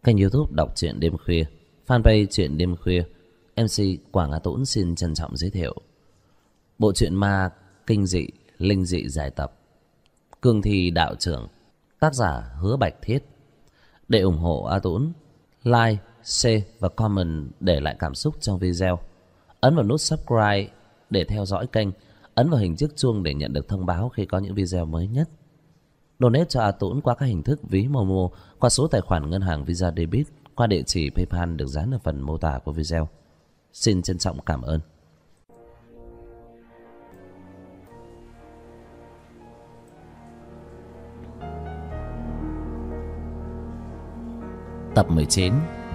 Kênh YouTube đọc truyện đêm khuya, fanpage truyện đêm khuya. MC Quảng Á Tũng xin trân trọng giới thiệu bộ truyện ma kinh dị, linh dị dài tập Cương Thi Đạo Trưởng, tác giả Hứa Bạch Thiết. Để ủng hộ A Tũng, like, share và comment để lại cảm xúc trong video. Ấn vào nút subscribe để theo dõi kênh, ấn vào hình chiếc chuông để nhận được thông báo khi có những video mới nhất. Donate cho A Tũng qua các hình thức ví Momo, qua số tài khoản ngân hàng Visa Debit, qua địa chỉ PayPal được dán ở phần mô tả của video. Xin trân trọng cảm ơn. Tập 19.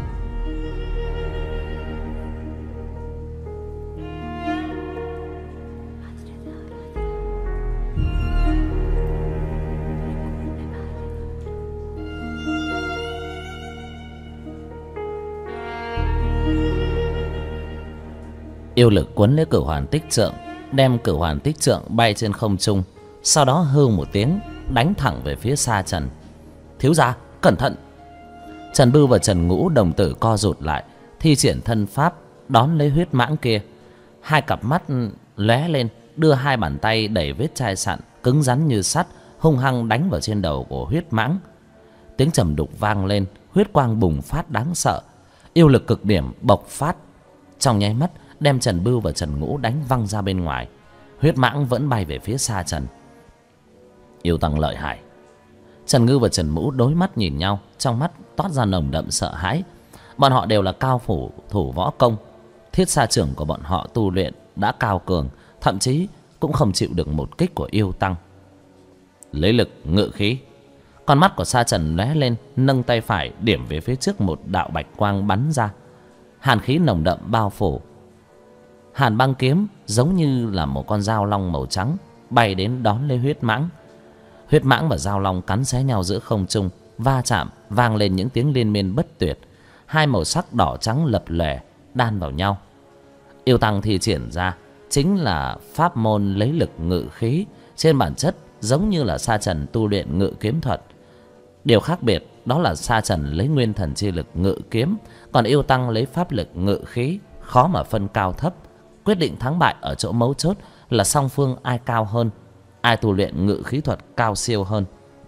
Yêu lực quấn lấy Cửu Hoàn Tích Trượng, đem Cửu Hoàn Tích Trượng bay trên không trung, sau đó hư một tiếng đánh thẳng về phía Sa Trần. Thiếu gia, cẩn thận! Trần Bưu và Trần Ngũ đồng tử co rụt lại, thi triển thân pháp đón lấy huyết mãng kia. Hai cặp mắt lóe lên, đưa hai bàn tay đẩy vết chai sạn cứng rắn như sắt, hung hăng đánh vào trên đầu của huyết mãng. Tiếng trầm đục vang lên, huyết quang bùng phát đáng sợ, yêu lực cực điểm bộc phát, trong nháy mắt đem Trần Bưu và Trần Ngũ đánh văng ra bên ngoài. Huyết mãng vẫn bay về phía Sa Trần. Yêu tăng lợi hại. Trần Ngư và Trần Mũ đối mắt nhìn nhau, trong mắt toát ra nồng đậm sợ hãi. Bọn họ đều là cao thủ võ công, thiết sa trưởng của bọn họ tu luyện đã cao cường, thậm chí cũng không chịu được một kích của yêu tăng. Lấy lực ngự khí. Con mắt của Sa Trần lóe lên, nâng tay phải điểm về phía trước, một đạo bạch quang bắn ra. Hàn khí nồng đậm bao phủ. Hàn băng kiếm giống như là một con dao long màu trắng bay đến đón lấy huyết mãng. Huyết mãng và dao long cắn xé nhau giữa không trung, va chạm vang lên những tiếng liên miên bất tuyệt. Hai màu sắc đỏ trắng lập lòe đan vào nhau. Yêu tăng thi triển ra chính là pháp môn lấy lực ngự khí, trên bản chất giống như là Sa Trần tu luyện ngự kiếm thuật. Điều khác biệt đó là Sa Trần lấy nguyên thần chi lực ngự kiếm, còn yêu tăng lấy pháp lực ngự khí, khó mà phân cao thấp. Quyết định thắng bại ở chỗ mấu chốt là song phương ai cao hơn, ai tu luyện ngự khí thuật cao siêu hơn.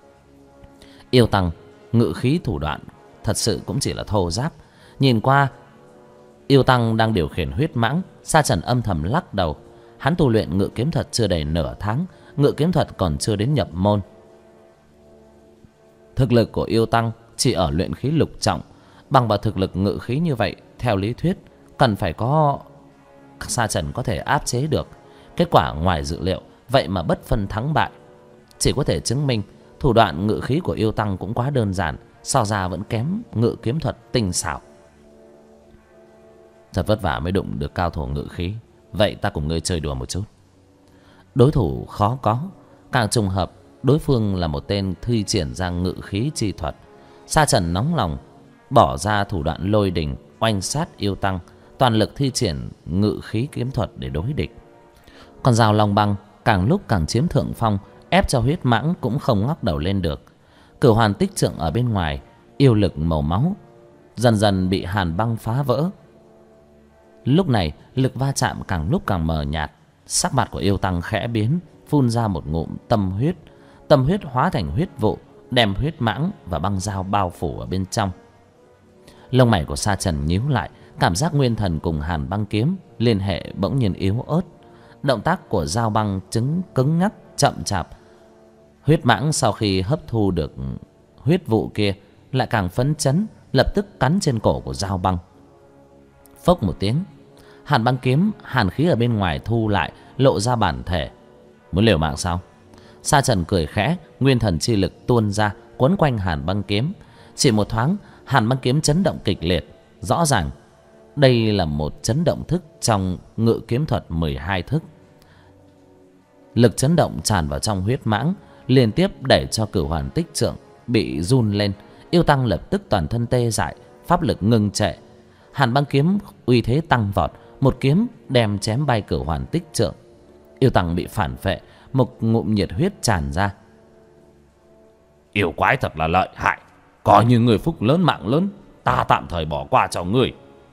Yêu tăng ngự khí thủ đoạn thật sự cũng chỉ là thô giáp. Nhìn qua yêu tăng đang điều khiển huyết mãng, Sa Trần âm thầm lắc đầu. Hắn tu luyện ngự kiếm thuật chưa đầy nửa tháng, ngự kiếm thuật còn chưa đến nhập môn. Thực lực của yêu tăng chỉ ở luyện khí lục trọng. Bằng vào thực lực ngự khí như vậy, theo lý thuyết cần phải có Sa Trần có thể áp chế được. Kết quả ngoài dự liệu, vậy mà bất phân thắng bại. Chỉ có thể chứng minh thủ đoạn ngự khí của yêu tăng cũng quá đơn giản, so ra vẫn kém ngự kiếm thuật tinh xảo. Thật vất vả mới đụng được cao thủ ngự khí, vậy ta cùng ngươi chơi đùa một chút. Đối thủ khó có, càng trùng hợp đối phương là một tên thi triển ra ngự khí chi thuật. Sa Trần nóng lòng bỏ ra thủ đoạn lôi đình oanh sát yêu tăng, toàn lực thi triển ngự khí kiếm thuật để đối địch. Con dao long băng càng lúc càng chiếm thượng phong, ép cho huyết mãng cũng không ngóc đầu lên được. Cửu Hoàn Tích Trượng ở bên ngoài, yêu lực màu máu dần dần bị hàn băng phá vỡ. Lúc này lực va chạm càng lúc càng mờ nhạt. Sắc mặt của yêu tăng khẽ biến, phun ra một ngụm tâm huyết. Tâm huyết hóa thành huyết vụ, đem huyết mãng và băng dao bao phủ ở bên trong. Lông mày của Sa Trần nhíu lại, cảm giác nguyên thần cùng hàn băng kiếm liên hệ bỗng nhiên yếu ớt. Động tác của dao băng cứng ngắc chậm chạp. Huyết mãng sau khi hấp thu được huyết vụ kia lại càng phấn chấn, lập tức cắn trên cổ của dao băng. Phốc một tiếng, hàn băng kiếm hàn khí ở bên ngoài thu lại, lộ ra bản thể. Muốn liều mạng sao? Sa Trần cười khẽ, nguyên thần chi lực tuôn ra quấn quanh hàn băng kiếm. Chỉ một thoáng, hàn băng kiếm chấn động kịch liệt. Rõ ràng đây là một chấn động thức trong ngự kiếm thuật 12 thức. Lực chấn động tràn vào trong huyết mãng, liên tiếp đẩy cho Cửu Hoàn Tích Trượng bị run lên. Yêu tăng lập tức toàn thân tê dại, pháp lực ngưng trệ. Hàn băng kiếm uy thế tăng vọt, một kiếm đem chém bay Cửu Hoàn Tích Trượng. Yêu tăng bị phản phệ, một ngụm nhiệt huyết tràn ra. Yêu quái thật là lợi hại, coi như người phúc lớn mạng lớn, ta tạm thời bỏ qua cho ngươi.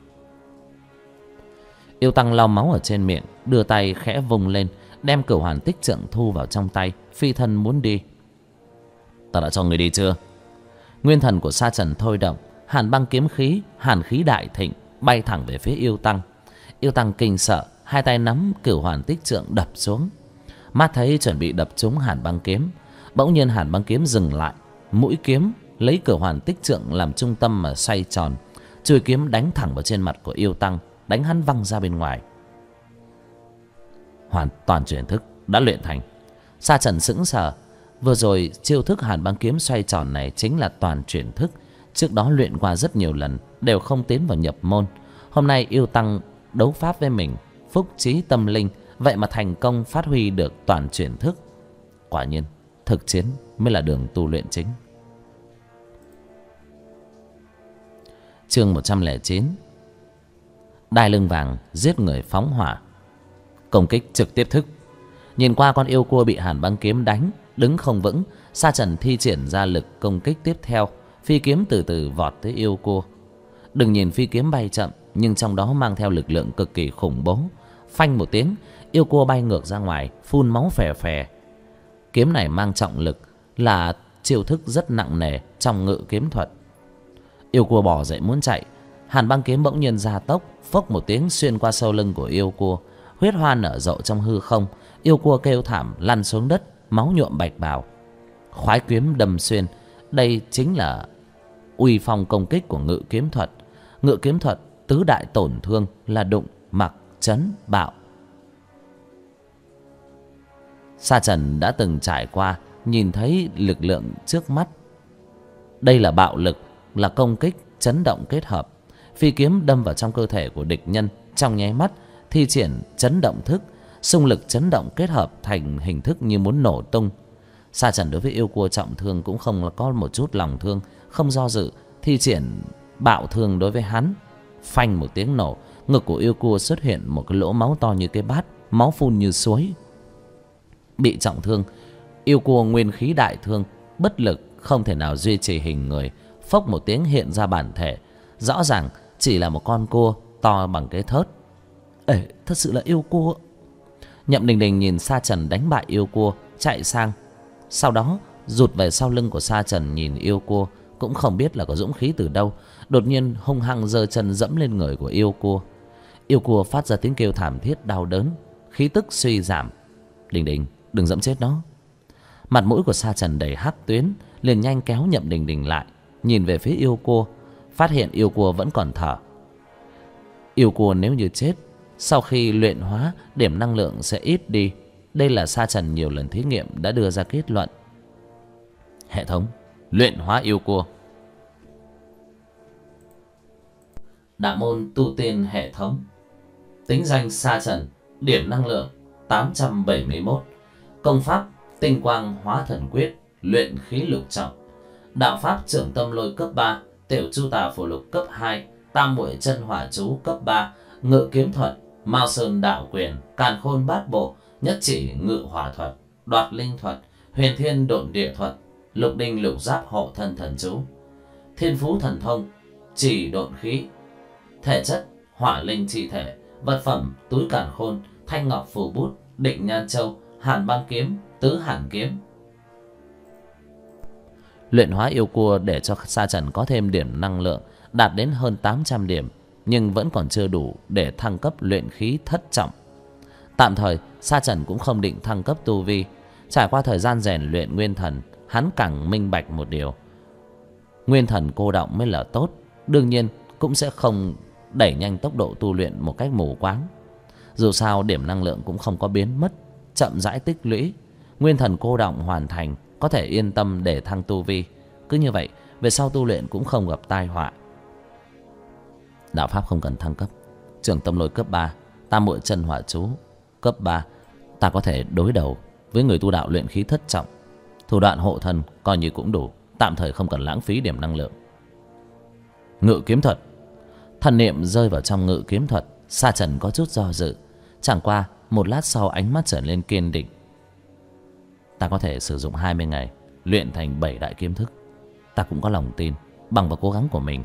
Yêu Tăng lau máu ở trên miệng, đưa tay khẽ vùng lên, đem Cửu Hoàn Tích Trượng thu vào trong tay, phi thân muốn đi. Ta đã cho người đi chưa? Nguyên thần của Sa Trần thôi động, hàn băng kiếm khí, hàn khí đại thịnh, bay thẳng về phía Yêu Tăng. Yêu Tăng kinh sợ, hai tay nắm Cửu Hoàn Tích Trượng đập xuống. Mắt thấy chuẩn bị đập trúng hàn băng kiếm, bỗng nhiên hàn băng kiếm dừng lại, mũi kiếm lấy Cửu Hoàn Tích Trượng làm trung tâm mà xoay tròn, chuôi kiếm đánh thẳng vào trên mặt của Yêu Tăng, đánh hắn văng ra bên ngoài. Hoàn toàn chuyển thức đã luyện thành. Sa Trần sững sờ, vừa rồi chiêu thức hàn băng kiếm xoay tròn này chính là toàn chuyển thức, trước đó luyện qua rất nhiều lần đều không tiến vào nhập môn. Hôm nay Yêu Tăng đấu pháp với mình, phúc trí tâm linh, vậy mà thành công phát huy được toàn chuyển thức. Quả nhiên thực chiến mới là đường tu luyện chính. Chương 109. Đai lưng vàng giết người phóng hỏa. Công kích trực tiếp thức. Nhìn qua con yêu cua bị hàn băng kiếm đánh đứng không vững, Sa Trần thi triển ra lực công kích tiếp theo, phi kiếm từ từ vọt tới yêu cua. Đừng nhìn phi kiếm bay chậm, nhưng trong đó mang theo lực lượng cực kỳ khủng bố. Phanh một tiếng, yêu cua bay ngược ra ngoài, phun máu phè phè. Kiếm này mang trọng lực, là chiêu thức rất nặng nề trong ngự kiếm thuật. Yêu cua bỏ dậy muốn chạy, hàn băng kiếm bỗng nhiên gia tốc, phốc một tiếng xuyên qua sau lưng của yêu cua. Huyết hoa nở rộ trong hư không, yêu cua kêu thảm lăn xuống đất, máu nhuộm bạch bào. Khoái kiếm đâm xuyên, đây chính là uy phong công kích của ngự kiếm thuật. Ngự kiếm thuật tứ đại tổn thương là đụng, mặc, chấn, bạo. Sa Trần đã từng trải qua, nhìn thấy lực lượng trước mắt. Đây là bạo lực, là công kích chấn động kết hợp. Phi kiếm đâm vào trong cơ thể của địch nhân, trong nháy mắt thi triển chấn động thức, xung lực chấn động kết hợp thành hình thức như muốn nổ tung. Sa Trần đối với yêu cua trọng thương cũng không có một chút lòng thương, không do dự thi triển bạo thương đối với hắn. Phanh một tiếng nổ, ngực của yêu cua xuất hiện một cái lỗ máu to như cái bát, máu phun như suối. Bị trọng thương, yêu cua nguyên khí đại thương, bất lực không thể nào duy trì hình người, phốc một tiếng hiện ra bản thể. Rõ ràng chỉ là một con cua to bằng cái thớt. Ê, thật sự là yêu cua. Nhậm Đình Đình nhìn Sa Trần đánh bại yêu cua, chạy sang, sau đó rụt về sau lưng của Sa Trần nhìn yêu cua, cũng không biết là có dũng khí từ đâu, đột nhiên hung hăng giơ chân dẫm lên người của yêu cua. Yêu cua phát ra tiếng kêu thảm thiết đau đớn, khí tức suy giảm. Đình Đình, đừng dẫm chết nó. Mặt mũi của Sa Trần đầy hắc tuyến, liền nhanh kéo Nhậm Đình Đình lại, nhìn về phía yêu cua, phát hiện yêu cua vẫn còn thở. Yêu cua nếu như chết, sau khi luyện hóa, điểm năng lượng sẽ ít đi. Đây là Sa Trần nhiều lần thí nghiệm đã đưa ra kết luận. Hệ thống luyện hóa yêu cua. Đạo môn tu tiên hệ thống. Tính danh Sa Trần, điểm năng lượng 871. Công pháp tinh quang hóa thần quyết, luyện khí lục trọng. Đạo pháp trưởng tâm lôi cấp 3, tiểu chu tà phổ lục cấp 2, tam muội chân hỏa chú cấp 3, ngự kiếm thuật, mao sơn đạo quyền, càn khôn bát bộ, nhất chỉ ngự hỏa thuật, đoạt linh thuật, huyền thiên độn địa thuật, lục đinh lục giáp hộ thân thần chú. Thiên phú thần thông, chỉ độn khí. Thể chất hỏa linh chi thể. Vật phẩm túi càn khôn, thanh ngọc phù bút, định nhan châu, hàn băng kiếm, tứ hàn kiếm. Luyện hóa yêu cua để cho Sa Trần có thêm điểm năng lượng đạt đến hơn 800 điểm, nhưng vẫn còn chưa đủ để thăng cấp luyện khí thất trọng. Tạm thời Sa Trần cũng không định thăng cấp tu vi. Trải qua thời gian rèn luyện nguyên thần, hắn càng minh bạch một điều: nguyên thần cô đọng mới là tốt. Đương nhiên cũng sẽ không đẩy nhanh tốc độ tu luyện một cách mù quáng. Dù sao điểm năng lượng cũng không có biến mất, chậm rãi tích lũy. Nguyên thần cô đọng hoàn thành, có thể yên tâm để thăng tu vi. Cứ như vậy về sau tu luyện cũng không gặp tai họa. Đạo pháp không cần thăng cấp. Trưởng tâm lôi cấp 3, tam muội chân hỏa chú cấp 3, ta có thể đối đầu với người tu đạo luyện khí thất trọng. Thủ đoạn hộ thân coi như cũng đủ, tạm thời không cần lãng phí điểm năng lượng. Ngự kiếm thuật. Thần niệm rơi vào trong ngự kiếm thuật, Sa Trần có chút do dự. Chẳng qua một lát sau ánh mắt trở nên kiên định. Ta có thể sử dụng 20 ngày luyện thành 7 đại kiếm thức. Ta cũng có lòng tin bằng vào cố gắng của mình,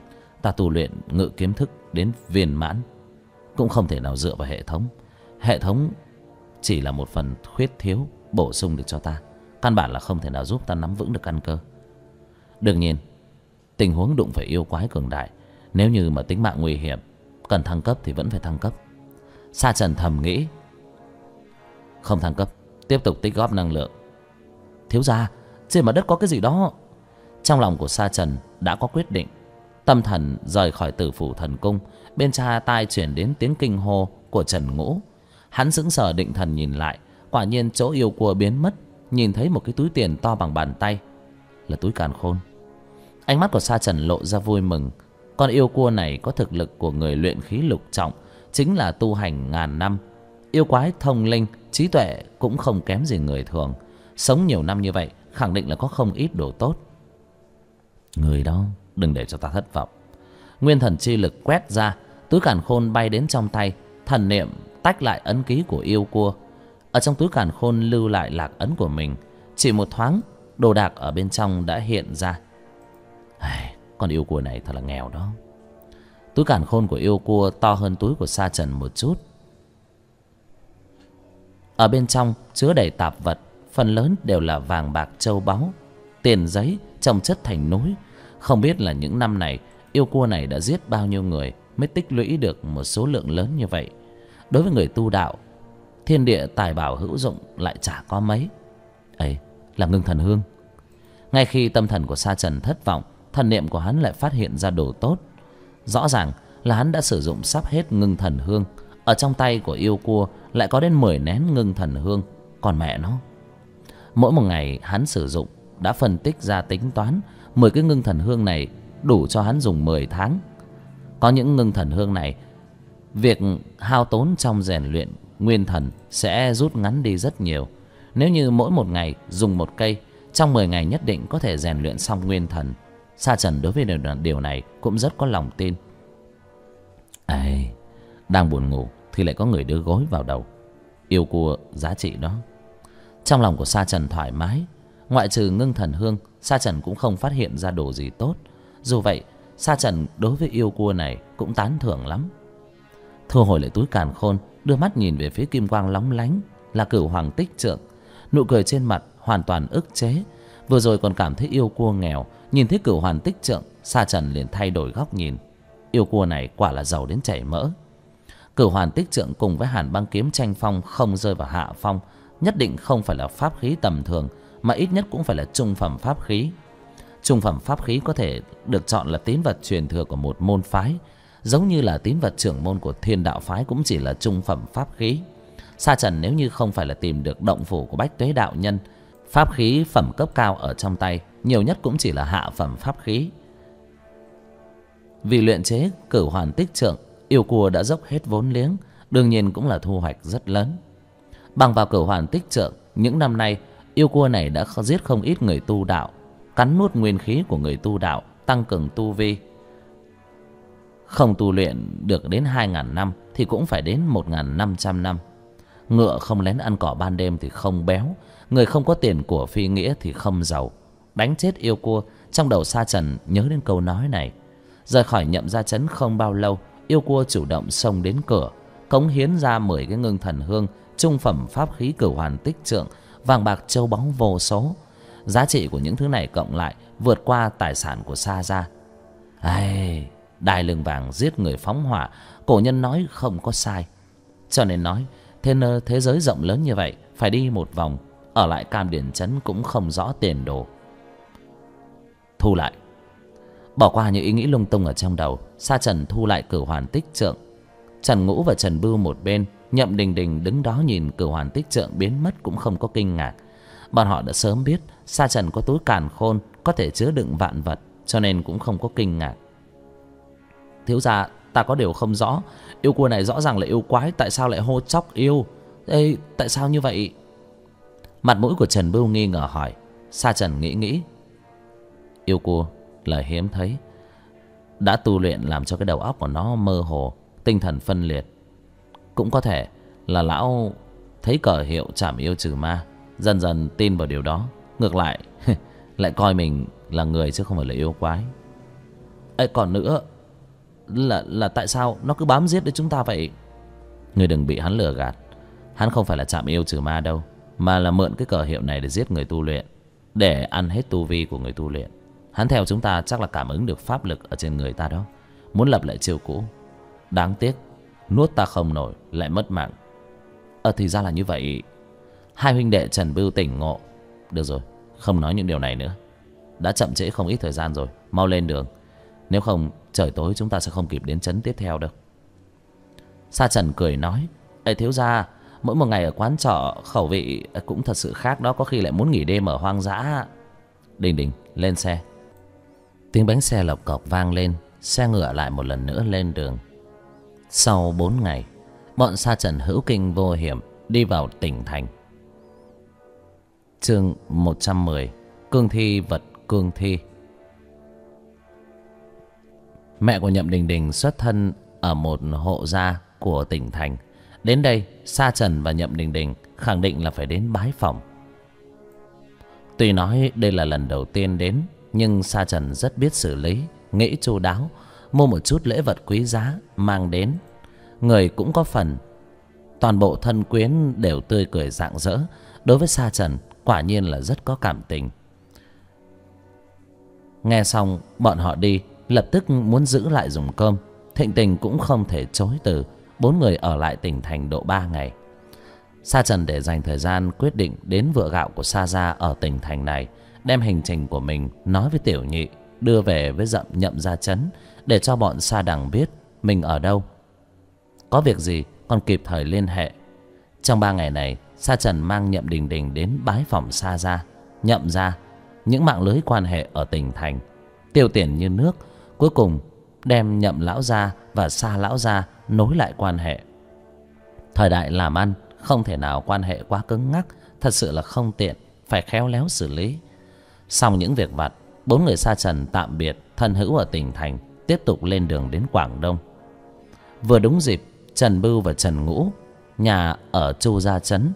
ta tu luyện ngự kiếm thức đến viên mãn cũng không thể nào dựa vào hệ thống. Hệ thống chỉ là một phần khuyết thiếu bổ sung được cho ta, căn bản là không thể nào giúp ta nắm vững được căn cơ. Đương nhiên tình huống đụng phải yêu quái cường đại, nếu như mà tính mạng nguy hiểm, cần thăng cấp thì vẫn phải thăng cấp. Sa Trần thầm nghĩ. Không thăng cấp, tiếp tục tích góp năng lượng. Thiếu gia, trên mặt đất có cái gì đó. Trong lòng của Sa Trần đã có quyết định. Tâm thần rời khỏi Tử Phủ Thần Cung, bên tai chuyển đến tiếng kinh hô của Trần Ngũ. Hắn sững sờ định thần nhìn lại, quả nhiên chỗ yêu cua biến mất, nhìn thấy một cái túi tiền to bằng bàn tay, là túi càn khôn. Ánh mắt của Sa Trần lộ ra vui mừng. Con yêu cua này có thực lực của người luyện khí lục trọng, chính là tu hành ngàn năm. Yêu quái thông linh, trí tuệ cũng không kém gì người thường. Sống nhiều năm như vậy, khẳng định là có không ít đồ tốt. Người đó, đừng để cho ta thất vọng. Nguyên thần chi lực quét ra, túi càn khôn bay đến trong tay. Thần niệm tách lại ấn ký của yêu cua. Ở trong túi càn khôn lưu lại lạc ấn của mình. Chỉ một thoáng, đồ đạc ở bên trong đã hiện ra. Con yêu cua này thật là nghèo đó. Túi càn khôn của yêu cua to hơn túi của Sa Trần một chút. Ở bên trong chứa đầy tạp vật, phần lớn đều là vàng bạc châu báu, tiền giấy chồng chất thành núi. Không biết là những năm này yêu cua này đã giết bao nhiêu người mới tích lũy được một số lượng lớn như vậy. Đối với người tu đạo, thiên địa tài bảo hữu dụng lại chả có mấy. Ấy là ngưng thần hương. Ngay khi tâm thần của Sa Trần thất vọng, thần niệm của hắn lại phát hiện ra đồ tốt. Rõ ràng là hắn đã sử dụng sắp hết ngưng thần hương. Ở trong tay của yêu cua lại có đến 10 nén ngưng thần hương. Còn mẹ nó, mỗi một ngày hắn sử dụng đã phân tích ra tính toán 10 cái ngưng thần hương này đủ cho hắn dùng 10 tháng. Có những ngưng thần hương này, việc hao tốn trong rèn luyện nguyên thần sẽ rút ngắn đi rất nhiều. Nếu như mỗi một ngày dùng một cây, trong 10 ngày nhất định có thể rèn luyện xong nguyên thần. Sa Trần đối với điều này cũng rất có lòng tin. Đang buồn ngủ thì lại có người đưa gối vào đầu. Yêu cua giá trị đó. Trong lòng của Sa Trần thoải mái. Ngoại trừ ngưng thần hương, Sa Trần cũng không phát hiện ra đồ gì tốt. Dù vậy, Sa Trần đối với yêu cua này cũng tán thưởng lắm. Thu hồi lại túi càn khôn, đưa mắt nhìn về phía kim quang lóng lánh là Cửu Hoàng Tích Trượng. Nụ cười trên mặt hoàn toàn ức chế. Vừa rồi còn cảm thấy yêu cua nghèo, nhìn thấy Cửu Hoàng Tích Trượng, Sa Trần liền thay đổi góc nhìn. Yêu cua này quả là giàu đến chảy mỡ. Cửu Hoàn Tích Trượng cùng với Hàn Băng Kiếm tranh phong không rơi vào hạ phong, nhất định không phải là pháp khí tầm thường, mà ít nhất cũng phải là trung phẩm pháp khí. Trung phẩm pháp khí có thể được chọn là tín vật truyền thừa của một môn phái, giống như là tín vật trưởng môn của Thiên Đạo phái cũng chỉ là trung phẩm pháp khí. Sa Trần nếu như không phải là tìm được động phủ của Bách Tuế đạo nhân, pháp khí phẩm cấp cao ở trong tay nhiều nhất cũng chỉ là hạ phẩm pháp khí. Vì luyện chế Cửu Hoàn Tích Trượng, yêu cua đã dốc hết vốn liếng, đương nhiên cũng là thu hoạch rất lớn. Bằng vào Cửu Hoàn Tích Trượng, những năm nay yêu cua này đã giết không ít người tu đạo, cắn nuốt nguyên khí của người tu đạo, tăng cường tu vi. Không tu luyện được đến 2.000 năm thì cũng phải đến 1.500 năm. Ngựa không lén ăn cỏ ban đêm thì không béo, người không có tiền của phi nghĩa thì không giàu. Đánh chết yêu cua, trong đầu Sa Trần nhớ đến câu nói này. Rời khỏi Nhậm Gia Trấn không bao lâu, yêu cua chủ động xông đến cửa, cống hiến ra 10 cái ngưng thần hương, trung phẩm pháp khí Cửu Hoàn Tích Trượng, vàng bạc châu báu vô số. Giá trị của những thứ này cộng lại vượt qua tài sản của Sa gia. Đai lưng vàng giết người phóng hỏa, cổ nhân nói không có sai. Cho nên nói thế giới rộng lớn như vậy, phải đi một vòng, ở lại Cam Điền Trấn cũng không rõ tiền đồ. Thu lại. Bỏ qua những ý nghĩ lung tung ở trong đầu, Sa Trần thu lại Cửu Hoàn Tích Trượng. Trần Ngũ và Trần Bưu một bên, Nhậm Đình Đình đứng đó nhìn Cửu Hoàn Tích Trượng biến mất cũng không có kinh ngạc. Bọn họ đã sớm biết Sa Trần có túi càn khôn có thể chứa đựng vạn vật, cho nên cũng không có kinh ngạc. Thiếu gia, ta có điều không rõ, yêu cua này rõ ràng là yêu quái, tại sao lại hô chóc yêu? Ê, tại sao như vậy? Mặt mũi của Trần Bưu nghi ngờ hỏi. Sa Trần nghĩ. Yêu cua là hiếm thấy, đã tu luyện làm cho cái đầu óc của nó mơ hồ, tinh thần phân liệt. Cũng có thể là lão thấy cờ hiệu trảm yêu trừ ma, dần dần tin vào điều đó, ngược lại lại coi mình là người chứ không phải là yêu quái. Còn nữa, là tại sao nó cứ bám giết đến chúng ta vậy? Ngươi đừng bị hắn lừa gạt. Hắn không phải là trạm yêu trừ ma đâu, mà là mượn cái cờ hiệu này để giết người tu luyện, để ăn hết tu vi của người tu luyện. Hắn theo chúng ta chắc là cảm ứng được pháp lực ở trên người ta đó, muốn lập lại chiêu cũ. Đáng tiếc nuốt ta không nổi, lại mất mạng. Thì ra là như vậy. Hai huynh đệ Trần Bưu tỉnh ngộ. Được rồi, không nói những điều này nữa. Đã chậm trễ không ít thời gian rồi, mau lên đường. Nếu không trời tối chúng ta sẽ không kịp đến trấn tiếp theo đâu. Sa Trần cười nói: Ê thiếu gia, mỗi một ngày ở quán trọ khẩu vị cũng thật sự khác đó, có khi lại muốn nghỉ đêm ở hoang dã. Đình Đình lên xe. Tiếng bánh xe lộc cộc vang lên, xe ngựa lại một lần nữa lên đường. Sau 4 ngày, bọn Sa Trần hữu kinh vô hiểm đi vào tỉnh thành. Chương 110: Cương thi vật cương thi. Mẹ của Nhậm Đình Đình xuất thân ở một hộ gia của tỉnh thành. Đến đây, Sa Trần và Nhậm Đình Đình khẳng định là phải đến bái phỏng. Tuy nói đây là lần đầu tiên đến, nhưng Sa Trần rất biết xử lý, nghĩ chu đáo, mua một chút lễ vật quý giá mang đến. Người cũng có phần. Toàn bộ thân quyến đều tươi cười rạng rỡ. Đối với Sa Trần quả nhiên là rất có cảm tình. Nghe xong bọn họ đi, lập tức muốn giữ lại dùng cơm. Thịnh Tình cũng không thể chối từ. 4 người ở lại tỉnh thành độ 3 ngày. Sa Trần để dành thời gian quyết định đến vựa gạo của Sa gia ở tỉnh thành này, đem hành trình của mình nói với Tiểu Nhị, đưa về với Nhậm gia trấn, để cho bọn Sa Đằng biết mình ở đâu, có việc gì còn kịp thời liên hệ. Trong 3 ngày này, Sa Trần mang Nhậm Đình Đình đến bái phỏng Sa gia, Nhậm gia, những mạng lưới quan hệ ở tỉnh thành, tiêu tiền như nước. Cuối cùng đem Nhậm lão gia và Sa lão gia nối lại quan hệ. Thời đại làm ăn không thể nào quan hệ quá cứng ngắc, thật sự là không tiện, phải khéo léo xử lý. Xong những việc vặt, 4 người Sa Trần tạm biệt thân hữu ở tỉnh thành, tiếp tục lên đường đến Quảng Đông. Vừa đúng dịp Trần Bưu và Trần Ngũ nhà ở Chu gia trấn,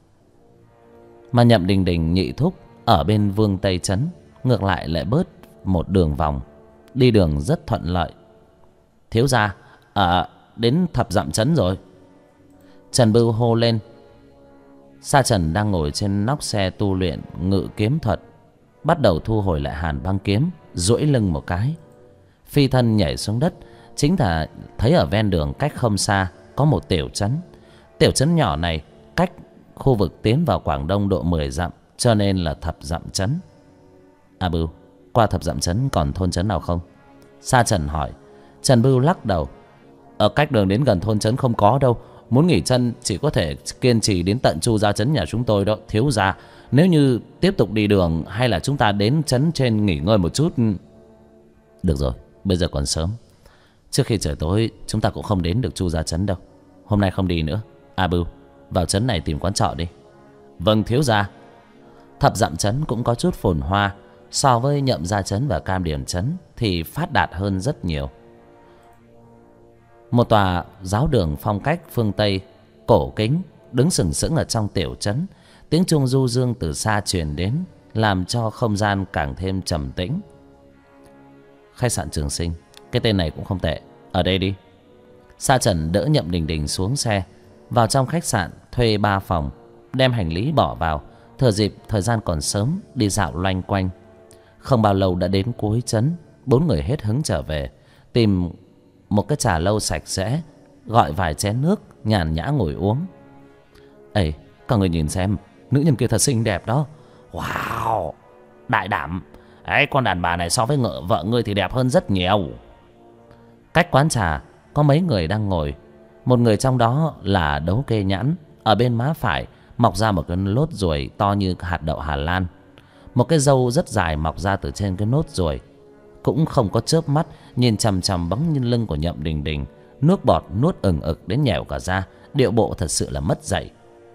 mà Nhậm Đình Đình nhị thúc ở bên Vương Tây trấn, ngược lại bớt một đường vòng, đi đường rất thuận lợi. Thiếu gia, đến Thập Dặm trấn rồi. Trần Bưu hô lên. Sa Trần đang ngồi trên nóc xe tu luyện ngự kiếm thuật, bắt đầu thu hồi lại hàn băng kiếm, duỗi lưng một cái, phi thân nhảy xuống đất. Chính là thấy ở ven đường cách không xa có một tiểu trấn. Tiểu trấn nhỏ này cách khu vực tiến vào Quảng Đông độ 10 dặm, cho nên là Thập Dặm trấn. Bưu, qua Thập Dặm trấn còn thôn trấn nào không? Sa Trần hỏi. Trần Bưu lắc đầu. Ở cách đường đến gần thôn trấn không có đâu. Muốn nghỉ chân chỉ có thể kiên trì đến tận Chu gia trấn nhà chúng tôi đó thiếu gia. Nếu như tiếp tục đi đường, hay là chúng ta đến trấn trên nghỉ ngơi một chút? Được rồi, bây giờ còn sớm. Trước khi trời tối chúng ta cũng không đến được Chu gia trấn đâu. Hôm nay không đi nữa. Bưu, vào trấn này tìm quán trọ đi. Vâng thiếu gia. Thập Dặm trấn cũng có chút phồn hoa. So với Nhậm gia trấn và Cam Điền trấn thì phát đạt hơn rất nhiều. Một tòa giáo đường phong cách phương Tây cổ kính đứng sừng sững ở trong tiểu trấn. Tiếng chuông du dương từ xa truyền đến, làm cho không gian càng thêm trầm tĩnh. Khách sạn Trường Sinh, cái tên này cũng không tệ, ở đây đi. Sa Trần đỡ Nhậm Đình Đình xuống xe, vào trong khách sạn thuê 3 phòng, đem hành lý bỏ vào, thừa dịp thời gian còn sớm đi dạo loanh quanh. Không bao lâu đã đến cuối trấn. 4 người hết hứng trở về, tìm một cái trà lâu sạch sẽ, gọi vài chén nước, nhàn nhã ngồi uống. Ê, các người nhìn xem, nữ nhân kia thật xinh đẹp đó. Wow, đại đảm. Ấy, con đàn bà này so với vợ ngươi thì đẹp hơn rất nhiều. Cách quán trà có mấy người đang ngồi. Một người trong đó là Đấu Kê Nhãn. Ở bên má phải mọc ra một cái nốt ruồi to như hạt đậu Hà Lan. Một cái râu rất dài mọc ra từ trên cái nốt ruồi, cũng không có chớp mắt, nhìn chằm chằm bóng như lưng của Nhậm Đình Đình. Nước bọt nuốt ừng ực đến nhèo cả ra, điệu bộ thật sự là mất dạy.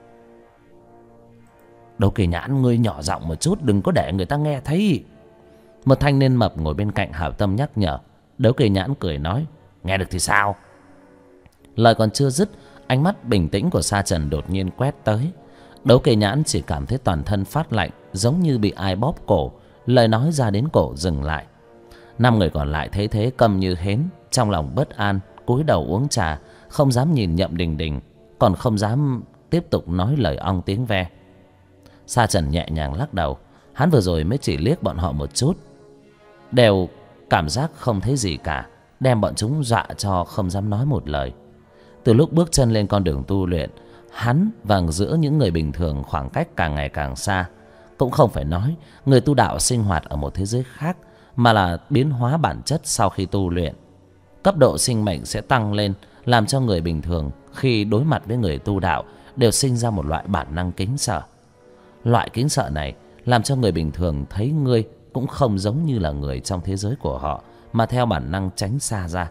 Đấu Kỳ Nhãn, ngươi nhỏ giọng một chút, đừng có để người ta nghe thấy. Một thanh niên mập ngồi bên cạnh hảo tâm nhắc nhở. Đấu Kỳ Nhãn cười nói, nghe được thì sao? Lời còn chưa dứt, ánh mắt bình tĩnh của Sa Trần đột nhiên quét tới. Đấu Kỳ Nhãn chỉ cảm thấy toàn thân phát lạnh, giống như bị ai bóp cổ. Lời nói ra đến cổ dừng lại. 5 người còn lại thấy thế câm như hến, trong lòng bất an, cúi đầu uống trà, không dám nhìn Nhậm Đình Đình, còn không dám tiếp tục nói lời ong tiếng ve. Sa Trần nhẹ nhàng lắc đầu. Hắn vừa rồi mới chỉ liếc bọn họ một chút, đều cảm giác không thấy gì cả, đem bọn chúng dọa cho không dám nói một lời. Từ lúc bước chân lên con đường tu luyện, hắn và giữa những người bình thường khoảng cách càng ngày càng xa. Cũng không phải nói người tu đạo sinh hoạt ở một thế giới khác, mà là biến hóa bản chất sau khi tu luyện. Cấp độ sinh mệnh sẽ tăng lên, làm cho người bình thường khi đối mặt với người tu đạo đều sinh ra một loại bản năng kính sợ. Loại kính sợ này làm cho người bình thường thấy ngươi cũng không giống như là người trong thế giới của họ, mà theo bản năng tránh xa ra.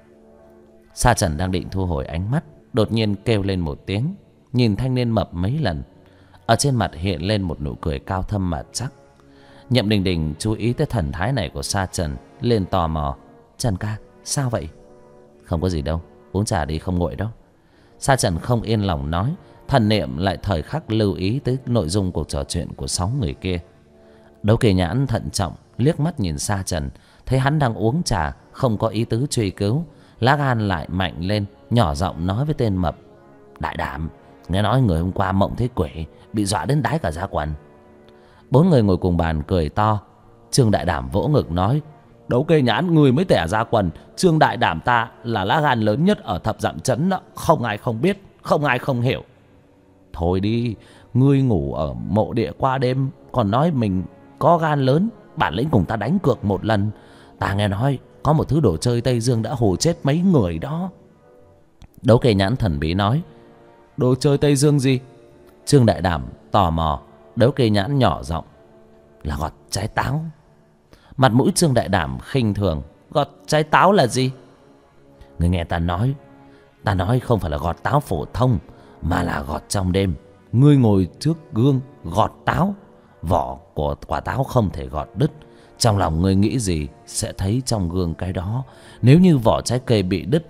Sa Trần đang định thu hồi ánh mắt, đột nhiên kêu lên một tiếng, nhìn thanh niên mập mấy lần. Ở trên mặt hiện lên một nụ cười cao thâm mà chắc. Nhậm Đình Đình chú ý tới thần thái này của Sa Trần, liền tò mò. Trần ca, sao vậy? Không có gì đâu, uống trà đi, không nguội đâu. Sa Trần không yên lòng nói, thần niệm lại thời khắc lưu ý tới nội dung cuộc trò chuyện của 6 người kia. Đấu Kỳ Nhãn thận trọng liếc mắt nhìn Sa Trần, thấy hắn đang uống trà, không có ý tứ truy cứu, lá gan lại mạnh lên, nhỏ giọng nói với tên mập. Đại Đảm, nghe nói người hôm qua mộng thấy quỷ, bị dọa đến đái cả da quần. 4 người ngồi cùng bàn cười to. Trương Đại Đảm vỗ ngực nói, Đấu Kỳ Nhãn, người mới tẻ ra quần. Trương Đại Đảm ta là lá gan lớn nhất ở thập dặm trấn đó, không ai không biết, không ai không hiểu. Thôi đi, ngươi ngủ ở mộ địa qua đêm còn nói mình có gan lớn, bản lĩnh cùng ta đánh cược một lần. Ta nghe nói có một thứ đồ chơi Tây Dương đã hù chết mấy người đó. Đấu Kỳ Nhãn thần bí nói, đồ chơi Tây Dương gì? Trương Đại Đảm tò mò. Đấu Kỳ Nhãn nhỏ giọng, là gọt trái táo. Mặt mũi Trương Đại Đảm khinh thường, gọt trái táo là gì? Người nghe ta nói không phải là gọt táo phổ thông, mà là gọt trong đêm. Ngươi ngồi trước gương gọt táo, vỏ của quả táo không thể gọt đứt. Trong lòng ngươi nghĩ gì sẽ thấy trong gương cái đó. Nếu như vỏ trái cây bị đứt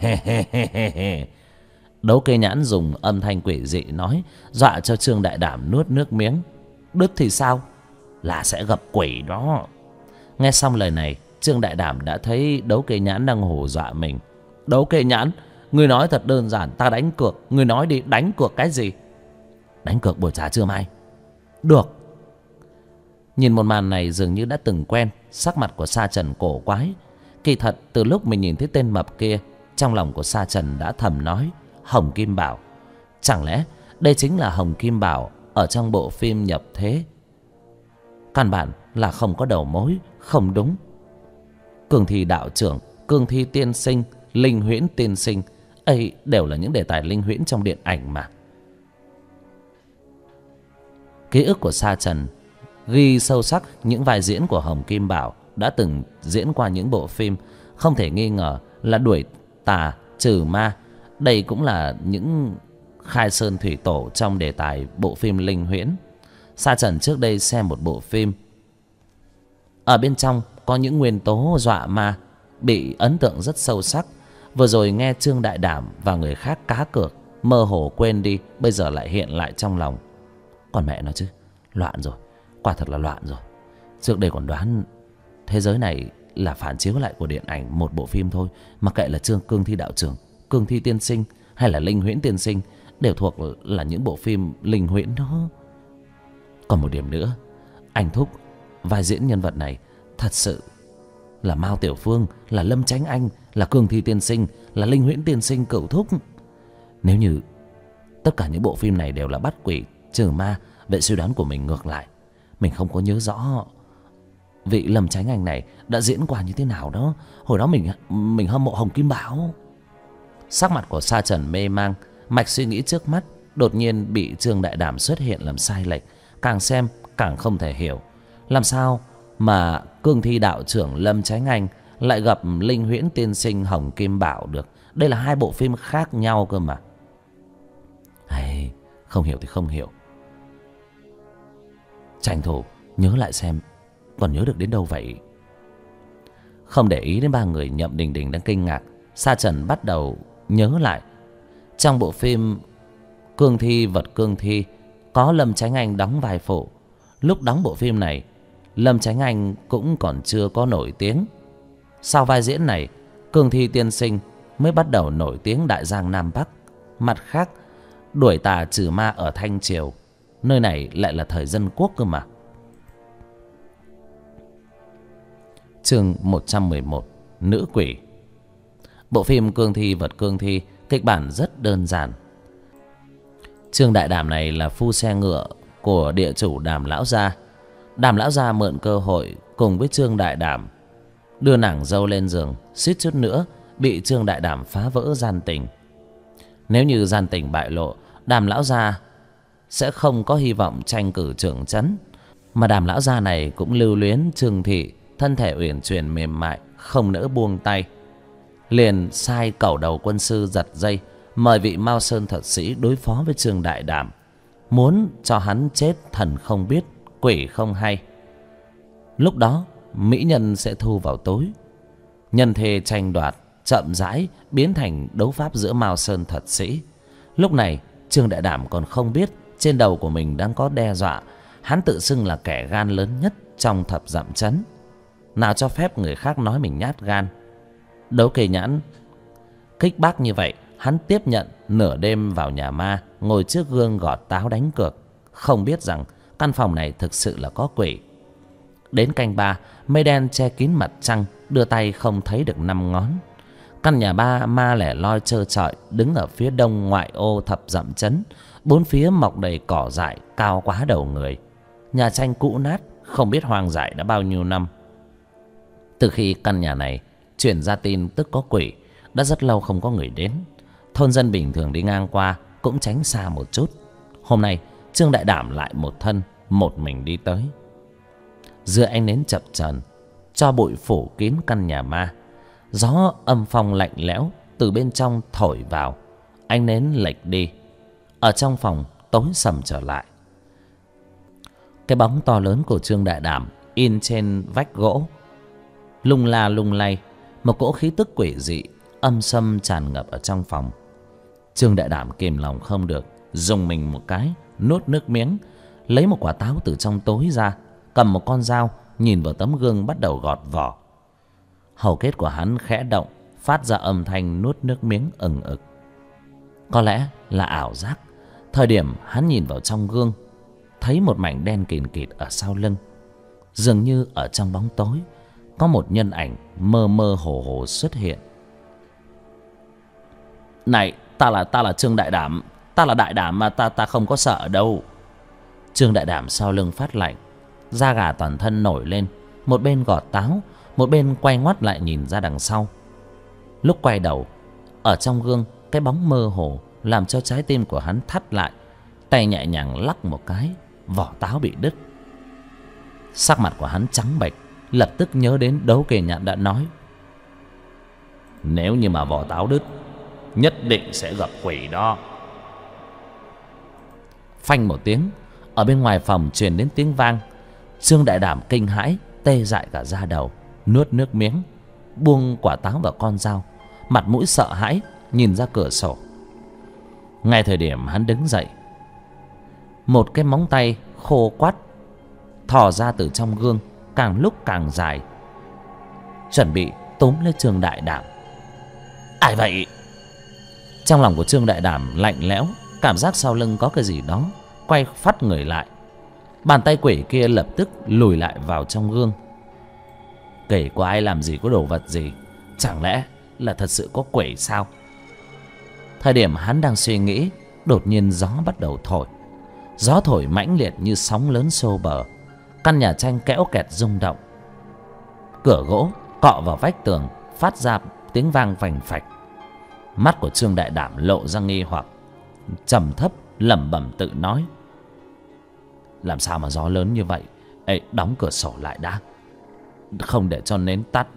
Đấu Kỳ Nhãn dùng âm thanh quỷ dị nói, dọa cho Trương Đại Đảm nuốt nước miếng. Đứt thì sao? Là sẽ gặp quỷ đó. Nghe xong lời này, Trương Đại Đảm đã thấy Đấu Kỳ Nhãn đang hù dọa mình. Đấu Kỳ Nhãn, ngươi nói thật đơn giản, ta đánh cược. Ngươi nói đi, đánh cược cái gì? Đánh cược buổi trà trưa mai. Được. Nhìn một màn này dường như đã từng quen, sắc mặt của Sa Trần cổ quái. Kỳ thật từ lúc mình nhìn thấy tên mập kia, trong lòng của Sa Trần đã thầm nói, Hồng Kim Bảo. Chẳng lẽ đây chính là Hồng Kim Bảo ở trong bộ phim nhập thế? Căn bản là không có đầu mối, không đúng. Cương Thi đạo trưởng, Cương Thi tiên sinh, Linh Huyễn tiên sinh ấy đều là những đề tài linh huyễn trong điện ảnh mà. Ký ức của Sa Trần ghi sâu sắc những vai diễn của Hồng Kim Bảo đã từng diễn qua những bộ phim, không thể nghi ngờ là đuổi tà trừ ma. Đây cũng là những khai sơn thủy tổ trong đề tài bộ phim linh huyễn. Sa Trần trước đây xem một bộ phim, ở bên trong có những nguyên tố dọa ma, bị ấn tượng rất sâu sắc. Vừa rồi nghe Trương Đại Đảm và người khác cá cược, mơ hồ quên đi, bây giờ lại hiện lại trong lòng. Còn mẹ nó chứ, loạn rồi, quả thật là loạn rồi. Trước đây còn đoán thế giới này là phản chiếu lại của điện ảnh một bộ phim thôi, mặc kệ là Cương Thi đạo trưởng, Cương Thi tiên sinh hay là Linh Huyễn tiên sinh, đều thuộc là những bộ phim linh huyễn đó. Còn một điểm nữa, anh Thúc vai diễn nhân vật này thật sự là Mao Tiểu Phương, là Lâm Chánh Anh, là Cương Thi tiên sinh, là Linh Huyễn tiên sinh cửu thúc. Nếu như tất cả những bộ phim này đều là bắt quỷ trừ ma, vậy suy đoán của mình ngược lại. Mình không có nhớ rõ vị Lâm Chánh Anh này đã diễn qua như thế nào đó. Hồi đó mình hâm mộ Hồng Kim Bảo. Sắc mặt của Sa Trần mê mang, mạch suy nghĩ trước mắt đột nhiên bị Trương Đại Đảm xuất hiện làm sai lệch. Càng xem càng không thể hiểu, làm sao mà Cương Thi đạo trưởng Lâm Chánh Anh lại gặp Linh Huyễn tiên sinh Hồng Kim Bảo được. Đây là hai bộ phim khác nhau cơ mà. Hay, không hiểu thì không hiểu, tranh thủ nhớ lại xem còn nhớ được đến đâu vậy. Không để ý đến ba người Nhậm Đình Đình đang kinh ngạc, Sa Trần bắt đầu nhớ lại. Trong bộ phim Cương Thi vật Cương Thi có Lâm Chánh Anh đóng vai phụ. Lúc đóng bộ phim này, Lâm Chánh Anh cũng còn chưa có nổi tiếng. Sau vai diễn này, Cương Thi tiên sinh mới bắt đầu nổi tiếng đại giang Nam Bắc. Mặt khác, đuổi tà trừ ma ở Thanh Triều, nơi này lại là thời dân quốc cơ mà. Chương 111: Nữ quỷ. Bộ phim Cương Thi vật Cương Thi kịch bản rất đơn giản. Trương Đại Đảm này là phu xe ngựa của địa chủ Đàm lão gia. Đàm lão gia mượn cơ hội cùng với Trương Đại Đảm đưa nàng dâu lên giường, suýt chút nữa bị Trương Đại Đảm phá vỡ gian tình. Nếu như gian tình bại lộ, Đàm lão gia sẽ không có hy vọng tranh cử trưởng trấn. Mà Đàm lão gia này cũng lưu luyến Trương thị, thân thể uyển chuyển mềm mại, không nỡ buông tay. Liền sai cẩu đầu quân sư giật dây mời vị Mao Sơn thuật sĩ đối phó với Trương Đại Đảm, muốn cho hắn chết thần không biết, quỷ không hay. Lúc đó mỹ nhân sẽ thu vào tối. Nhân thê tranh đoạt chậm rãi biến thành đấu pháp giữa Mao Sơn thuật sĩ. Lúc này Trương Đại Đảm còn không biết trên đầu của mình đang có đe dọa. Hắn tự xưng là kẻ gan lớn nhất trong thập dặm trấn, nào cho phép người khác nói mình nhát gan. Đấu Kỳ Nhãn kích bác như vậy, hắn tiếp nhận nửa đêm vào nhà ma, ngồi trước gương gọt táo đánh cược, không biết rằng căn phòng này thực sự là có quỷ. Đến canh ba, mây đen che kín mặt trăng, đưa tay không thấy được 5 ngón. Căn nhà ma lẻ loi trơ trọi đứng ở phía đông ngoại ô thập dặm trấn. Bốn phía mọc đầy cỏ dại cao quá đầu người. Nhà tranh cũ nát, không biết hoang dại đã bao nhiêu năm. Từ khi căn nhà này truyền ra tin tức có quỷ, đã rất lâu không có người đến. Thôn dân bình thường đi ngang qua cũng tránh xa một chút. Hôm nay Trương Đại Đảm lại một thân một mình đi tới. Giữa ánh nến chập chờn, cho bụi phủ kín căn nhà ma. Gió âm phong lạnh lẽo từ bên trong thổi vào, ánh nến lệch đi. Ở trong phòng tối sầm trở lại. Cái bóng to lớn của Trương Đại Đảm in trên vách gỗ, lung la lung lay. Một cỗ khí tức quỷ dị âm xâm tràn ngập ở trong phòng. Trương Đại Đảm kìm lòng không được, dùng mình một cái, nuốt nước miếng, lấy một quả táo từ trong tối ra, cầm một con dao, nhìn vào tấm gương bắt đầu gọt vỏ. Hầu kết của hắn khẽ động, phát ra âm thanh nuốt nước miếng ừng ực. Có lẽ là ảo giác. Thời điểm hắn nhìn vào trong gương, thấy một mảnh đen kìn kịt ở sau lưng. Dường như ở trong bóng tối có một nhân ảnh mơ mơ hồ hồ xuất hiện. Này, ta là Trương Đại Đảm. Ta là Đại Đảm mà ta không có sợ đâu. Trương Đại Đảm sau lưng phát lạnh, da gà toàn thân nổi lên. Một bên gọt táo, một bên quay ngoắt lại nhìn ra đằng sau. Lúc quay đầu, ở trong gương, cái bóng mơ hồ làm cho trái tim của hắn thắt lại. Tay nhẹ nhàng lắc một cái, vỏ táo bị đứt. Sắc mặt của hắn trắng bệch, lập tức nhớ đến Đấu Kỳ Nhạn đã nói: nếu như mà vỏ táo đứt, nhất định sẽ gặp quỷ đó. Phanh một tiếng, ở bên ngoài phòng truyền đến tiếng vang. Trương Đại Đảm kinh hãi, tê dại cả da đầu, nuốt nước miếng, buông quả táo vào con dao, mặt mũi sợ hãi nhìn ra cửa sổ. Ngay thời điểm hắn đứng dậy, một cái móng tay khô quắt thò ra từ trong gương, càng lúc càng dài, chuẩn bị túm lấy Trương Đại Đảm. Ai vậy? Trong lòng của Trương Đại Đảm lạnh lẽo, cảm giác sau lưng có cái gì đó quay phát người lại. Bàn tay quỷ kia lập tức lùi lại vào trong gương. Kể có ai làm gì có đồ vật gì, chẳng lẽ là thật sự có quỷ sao? Thời điểm hắn đang suy nghĩ, đột nhiên gió bắt đầu thổi. Gió thổi mãnh liệt như sóng lớn xô bờ. Căn nhà tranh kẽo kẹt rung động. Cửa gỗ cọ vào vách tường, phát ra tiếng vang phành phạch. Mắt của Trương Đại Đảm lộ ra nghi hoặc, trầm thấp lẩm bẩm tự nói: làm sao mà gió lớn như vậy? Ê, đóng cửa sổ lại đã, không để cho nến tắt.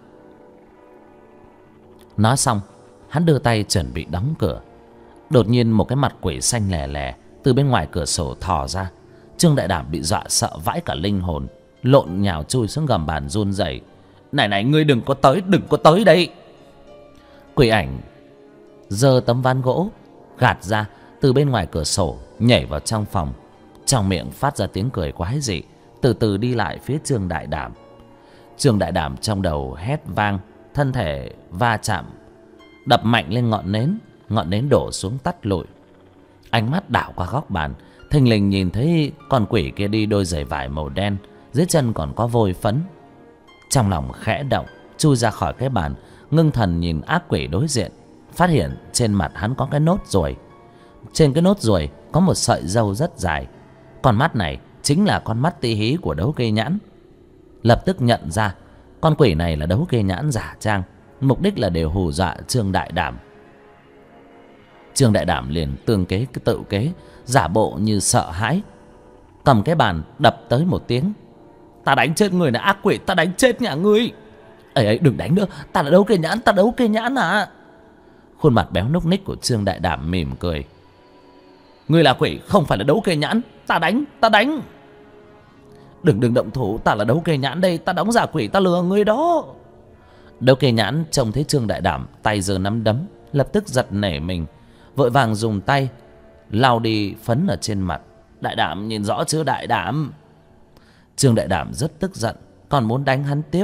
Nói xong, hắn đưa tay chuẩn bị đóng cửa. Đột nhiên một cái mặt quỷ xanh lè lè từ bên ngoài cửa sổ thò ra. Trương Đại Đảm bị dọa sợ vãi cả linh hồn, lộn nhào chui xuống gầm bàn run rẩy. Này, ngươi đừng có tới đây. Quỷ ảnh giơ tấm ván gỗ gạt ra từ bên ngoài cửa sổ, nhảy vào trong phòng, trong miệng phát ra tiếng cười quái dị, từ từ đi lại phía Trương Đại Đảm. Trương Đại Đảm trong đầu hét vang: thân thể va chạm, đập mạnh lên ngọn nến đổ xuống tắt lụi. Ánh mắt đảo qua góc bàn, thình lình nhìn thấy con quỷ kia đi đôi giày vải màu đen, dưới chân còn có vôi phấn. Trong lòng khẽ động, chui ra khỏi cái bàn, ngưng thần nhìn ác quỷ đối diện, phát hiện trên mặt hắn có cái nốt ruồi. Trên cái nốt ruồi có một sợi râu rất dài. Con mắt này chính là con mắt tí hí của Đấu Cây Nhãn. Lập tức nhận ra con quỷ này là Đấu Cây Nhãn giả trang, mục đích là để hù dọa Trương Đại Đảm. Trương Đại Đảm liền tương kế tự kế, giả bộ như sợ hãi, cầm cái bàn đập tới một tiếng. Ta đánh chết người là ác quỷ, ta đánh chết nhà ngươi. Ấy đừng đánh nữa, ta là Đấu Cây Nhãn, ta Đấu Cây Nhãn à. Khuôn mặt béo núc ních của Trương Đại Đảm mỉm cười. Ngươi là quỷ, không phải là Đấu Cây Nhãn, ta đánh. Đừng động thủ, ta là Đấu Cây Nhãn đây, ta đóng giả quỷ, ta lừa ngươi đó. Đấu Cây Nhãn trông thấy Trương Đại Đảm tay giơ nắm đấm, lập tức giật nảy mình, vội vàng dùng tay lau đi phấn ở trên mặt. Đại Đảm nhìn rõ chưa Đại Đảm? Trương Đại Đảm rất tức giận, còn muốn đánh hắn tiếp.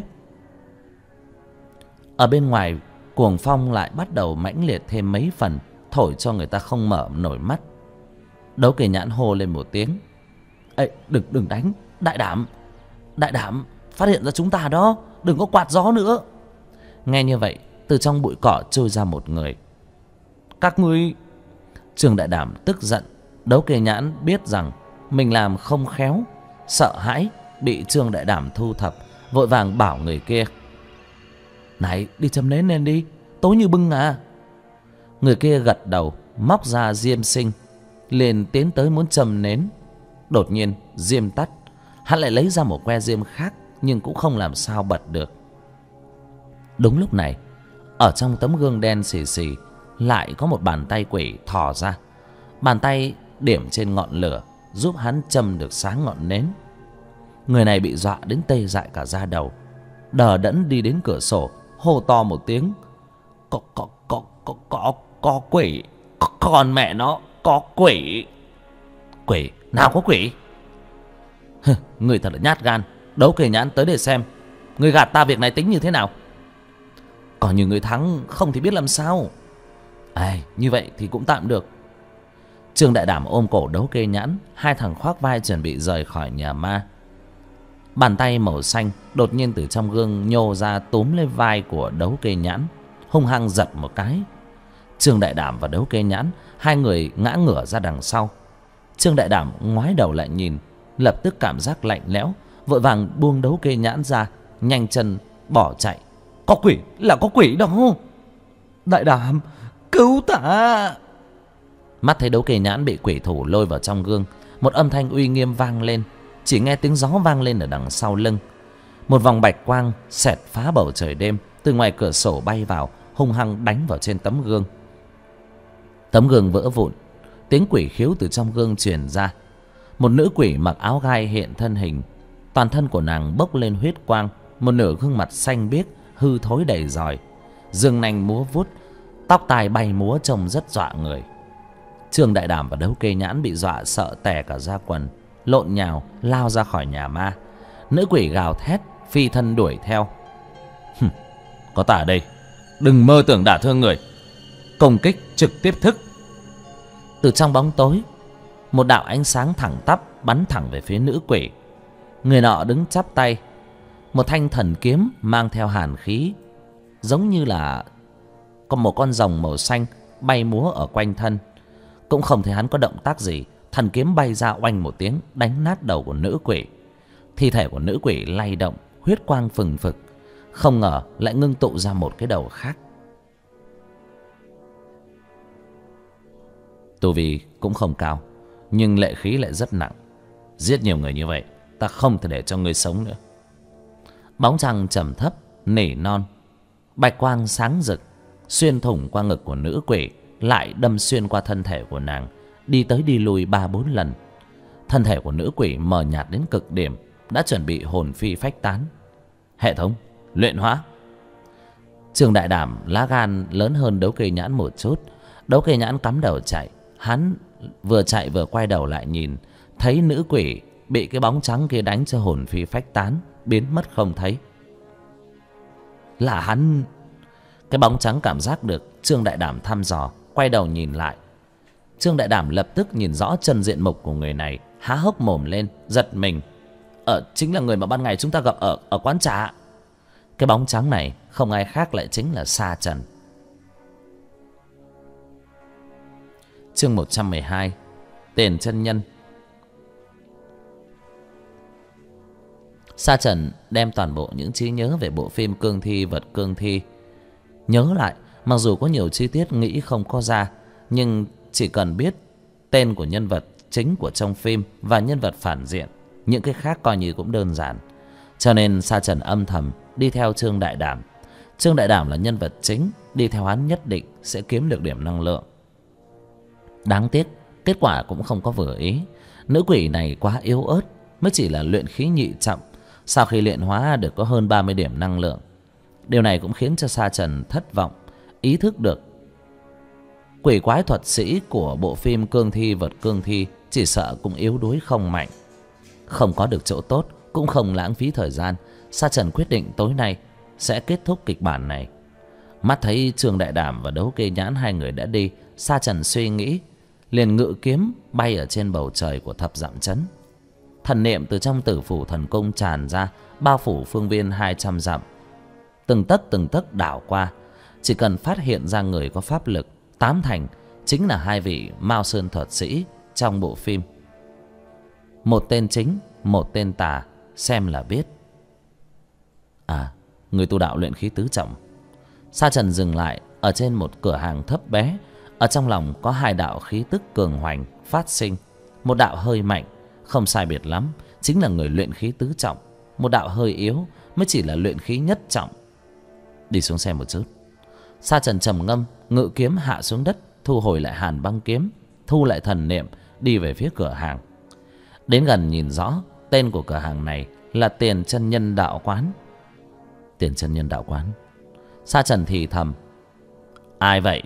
Ở bên ngoài, cuồng phong lại bắt đầu mãnh liệt thêm mấy phần, thổi cho người ta không mở nổi mắt. Đấu Cây Nhãn hô lên một tiếng. Ê, đừng đánh, Đại Đảm phát hiện ra chúng ta đó, đừng có quạt gió nữa. Nghe như vậy, từ trong bụi cỏ trôi ra một người. Các ngươi... Trương Đại Đảm tức giận. Đấu Cây Nhãn biết rằng mình làm không khéo, sợ hãi bị Trương Đại Đảm thu thập, vội vàng bảo người kia. Này, đi châm nến lên đi, tối như bưng à. Người kia gật đầu, móc ra diêm sinh, liền tiến tới muốn châm nến. Đột nhiên diêm tắt, hắn lại lấy ra một que diêm khác, nhưng cũng không làm sao bật được. Đúng lúc này, ở trong tấm gương đen xì xì lại có một bàn tay quỷ thò ra. Bàn tay điểm trên ngọn lửa, giúp hắn châm được sáng ngọn nến. Người này bị dọa đến tê dại cả da đầu, đờ đẫn đi đến cửa sổ, hô to một tiếng. Có quỷ, con mẹ nó, có quỷ. Quỷ? Nào có quỷ? Người thật là nhát gan. Đấu Cây Nhãn tới để xem, người gạt ta việc này tính như thế nào? Còn như người thắng không thì biết làm sao. Như vậy thì cũng tạm được. Trương Đại Đảm ôm cổ Đấu Cây Nhãn, hai thằng khoác vai chuẩn bị rời khỏi nhà ma. Bàn tay màu xanh đột nhiên từ trong gương nhô ra, túm lên vai của Đấu Cây Nhãn, hung hăng giật một cái. Trương Đại Đảm và Đấu Cây Nhãn, hai người ngã ngửa ra đằng sau. Trương Đại Đảm ngoái đầu lại nhìn, lập tức cảm giác lạnh lẽo, vội vàng buông Đấu Cây Nhãn ra, nhanh chân bỏ chạy. Có quỷ, là có quỷ đó. Đại Đảm, cứu ta. Mắt thấy Đấu Cây Nhãn bị quỷ thủ lôi vào trong gương, một âm thanh uy nghiêm vang lên. Chỉ nghe tiếng gió vang lên ở đằng sau lưng. Một vòng bạch quang xẹt phá bầu trời đêm, từ ngoài cửa sổ bay vào, hung hăng đánh vào trên tấm gương. Tấm gương vỡ vụn, tiếng quỷ khiếu từ trong gương truyền ra. Một nữ quỷ mặc áo gai hiện thân hình, toàn thân của nàng bốc lên huyết quang, một nửa gương mặt xanh biếc, hư thối đầy giòi, dương nanh múa vuốt, tóc tai bay múa trông rất dọa người. Trương Đại Đảm và Đấu Cây Nhãn bị dọa sợ tè cả da quần, lộn nhào lao ra khỏi nhà ma. Nữ quỷ gào thét, phi thân đuổi theo. Có ta ở đây, đừng mơ tưởng đả thương người. Công kích trực tiếp thức. Từ trong bóng tối, một đạo ánh sáng thẳng tắp bắn thẳng về phía nữ quỷ. Người nọ đứng chắp tay, một thanh thần kiếm mang theo hàn khí, giống như là có một con rồng màu xanh bay múa ở quanh thân. Cũng không thấy hắn có động tác gì, thần kiếm bay ra oanh một tiếng, đánh nát đầu của nữ quỷ. Thi thể của nữ quỷ lay động, huyết quang phừng phực, không ngờ lại ngưng tụ ra một cái đầu khác. Tu vi cũng không cao, nhưng lệ khí lại rất nặng. Giết nhiều người như vậy, ta không thể để cho ngươi sống nữa. Bóng trăng trầm thấp nỉ non, bạch quang sáng rực xuyên thủng qua ngực của nữ quỷ, lại đâm xuyên qua thân thể của nàng, đi tới đi lui 3-4 lần. Thân thể của nữ quỷ mờ nhạt đến cực điểm, đã chuẩn bị hồn phi phách tán. Hệ thống luyện hóa. Trương Đại Đảm lá gan lớn hơn Đấu Cây Nhãn một chút. Đấu Cây Nhãn cắm đầu chạy. Hắn vừa chạy vừa quay đầu lại nhìn, thấy nữ quỷ bị cái bóng trắng kia đánh cho hồn phi phách tán, biến mất không thấy. Là hắn. Cái bóng trắng cảm giác được Trương Đại Đảm thăm dò, quay đầu nhìn lại. Trương Đại Đảm lập tức nhìn rõ chân diện mục của người này, há hốc mồm lên, giật mình. Chính là người mà ban ngày chúng ta gặp ở quán trà. Cái bóng trắng này không ai khác lại chính là Sa Trần. Chương 112. Tiền chân nhân. Sa Trần đem toàn bộ những trí nhớ về bộ phim Cương Thi Vật Cương Thi nhớ lại. Mặc dù có nhiều chi tiết nghĩ không có ra, nhưng chỉ cần biết tên của nhân vật chính của trong phim và nhân vật phản diện, những cái khác coi như cũng đơn giản. Cho nên Sa Trần âm thầm đi theo Trương Đại Đảm. Trương Đại Đảm là nhân vật chính, đi theo hắn nhất định sẽ kiếm được điểm năng lượng. Đáng tiếc kết quả cũng không có vừa ý. Nữ quỷ này quá yếu ớt, mới chỉ là luyện khí nhị trọng, sau khi luyện hóa được có hơn 30 điểm năng lượng. Điều này cũng khiến cho Sa Trần thất vọng, ý thức được quỷ quái thuật sĩ của bộ phim Cương Thi Vật Cương Thi chỉ sợ cũng yếu đuối không mạnh. Không có được chỗ tốt, cũng không lãng phí thời gian, Sa Trần quyết định tối nay sẽ kết thúc kịch bản này. Mắt thấy Trương Đại Đảm và Đấu Kê Nhãn hai người đã đi, Sa Trần suy nghĩ, liền ngự kiếm bay ở trên bầu trời của thập dặm trấn. Thần niệm từ trong Tử Phủ Thần Cung tràn ra, bao phủ phương viên 200 dặm. Từng tấc đảo qua, chỉ cần phát hiện ra người có pháp lực, tám thành chính là hai vị Mao Sơn thuật sĩ trong bộ phim. Một tên chính, một tên tà, xem là biết. Người tu đạo luyện khí tứ trọng. Sa Trần dừng lại ở trên một cửa hàng thấp bé. Ở trong lòng có hai đạo khí tức cường hoành phát sinh. Một đạo hơi mạnh, không sai biệt lắm, chính là người luyện khí tứ trọng. Một đạo hơi yếu, mới chỉ là luyện khí nhất trọng. Đi xuống xem một chút. Sa Trần trầm ngâm, ngự kiếm hạ xuống đất, thu hồi lại hàn băng kiếm, thu lại thần niệm, đi về phía cửa hàng. Đến gần nhìn rõ, tên của cửa hàng này là Tiền Chân Nhân Đạo Quán. Tiền Chân Nhân Đạo Quán. Sa Trần thì thầm, ai vậy?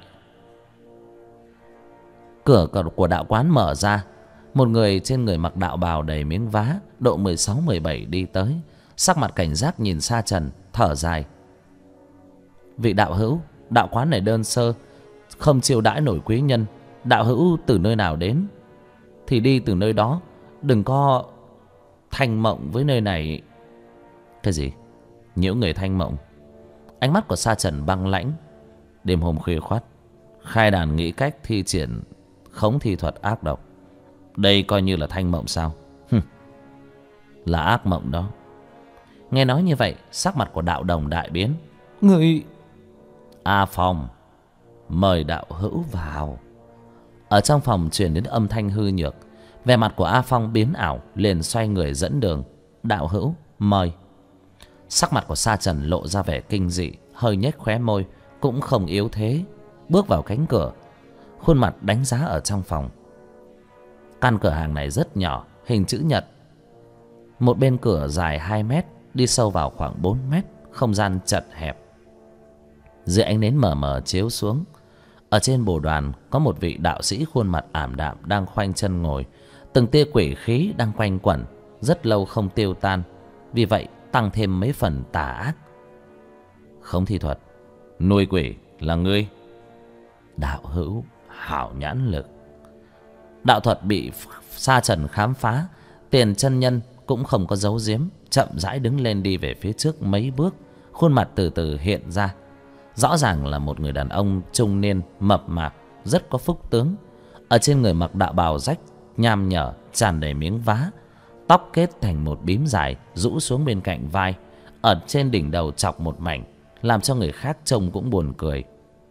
Cửa của đạo quán mở ra. Một người trên người mặc đạo bào đầy miếng vá, độ 16-17 đi tới, sắc mặt cảnh giác nhìn Sa Trần, thở dài. Vị đạo hữu, đạo quán này đơn sơ, không chiêu đãi nổi quý nhân. Đạo hữu từ nơi nào đến thì đi từ nơi đó, đừng có thanh mộng với nơi này. Cái gì? Nhiễu người thanh mộng? Ánh mắt của Sa Trần băng lãnh. Đêm hôm khuya khoắt, khai đàn nghĩ cách thi triển khống thi thuật ác độc. Đây coi như là thanh mộng sao? Là ác mộng đó. Nghe nói như vậy, sắc mặt của đạo đồng đại biến. Người... A Phong, mời đạo hữu vào. Ở trong phòng truyền đến âm thanh hư nhược. Vẻ mặt của A Phong biến ảo, liền xoay người dẫn đường. Đạo hữu, mời. Sắc mặt của Sa Trần lộ ra vẻ kinh dị, hơi nhếch khóe môi, cũng không yếu thế, bước vào cánh cửa, khuôn mặt đánh giá ở trong phòng. Căn cửa hàng này rất nhỏ, hình chữ nhật. Một bên cửa dài 2 mét, đi sâu vào khoảng 4 mét, không gian chật hẹp. Dưới ánh nến mờ mờ chiếu xuống, ở trên bồ đoàn có một vị đạo sĩ khuôn mặt ảm đạm đang khoanh chân ngồi. Từng tia quỷ khí đang quanh quẩn, rất lâu không tiêu tan, vì vậy tăng thêm mấy phần tà ác. Khống thi thuật, nuôi quỷ là ngươi? Đạo hữu hảo nhãn lực. Đạo thuật bị Sa Trần khám phá. Tiền Chân Nhân cũng không có giấu giếm, chậm rãi đứng lên đi về phía trước mấy bước, khuôn mặt từ từ hiện ra. Rõ ràng là một người đàn ông trung niên, mập mạp, rất có phúc tướng. Ở trên người mặc đạo bào rách, nham nhở, tràn đầy miếng vá, tóc kết thành một bím dài rũ xuống bên cạnh vai, ở trên đỉnh đầu chọc một mảnh, làm cho người khác trông cũng buồn cười.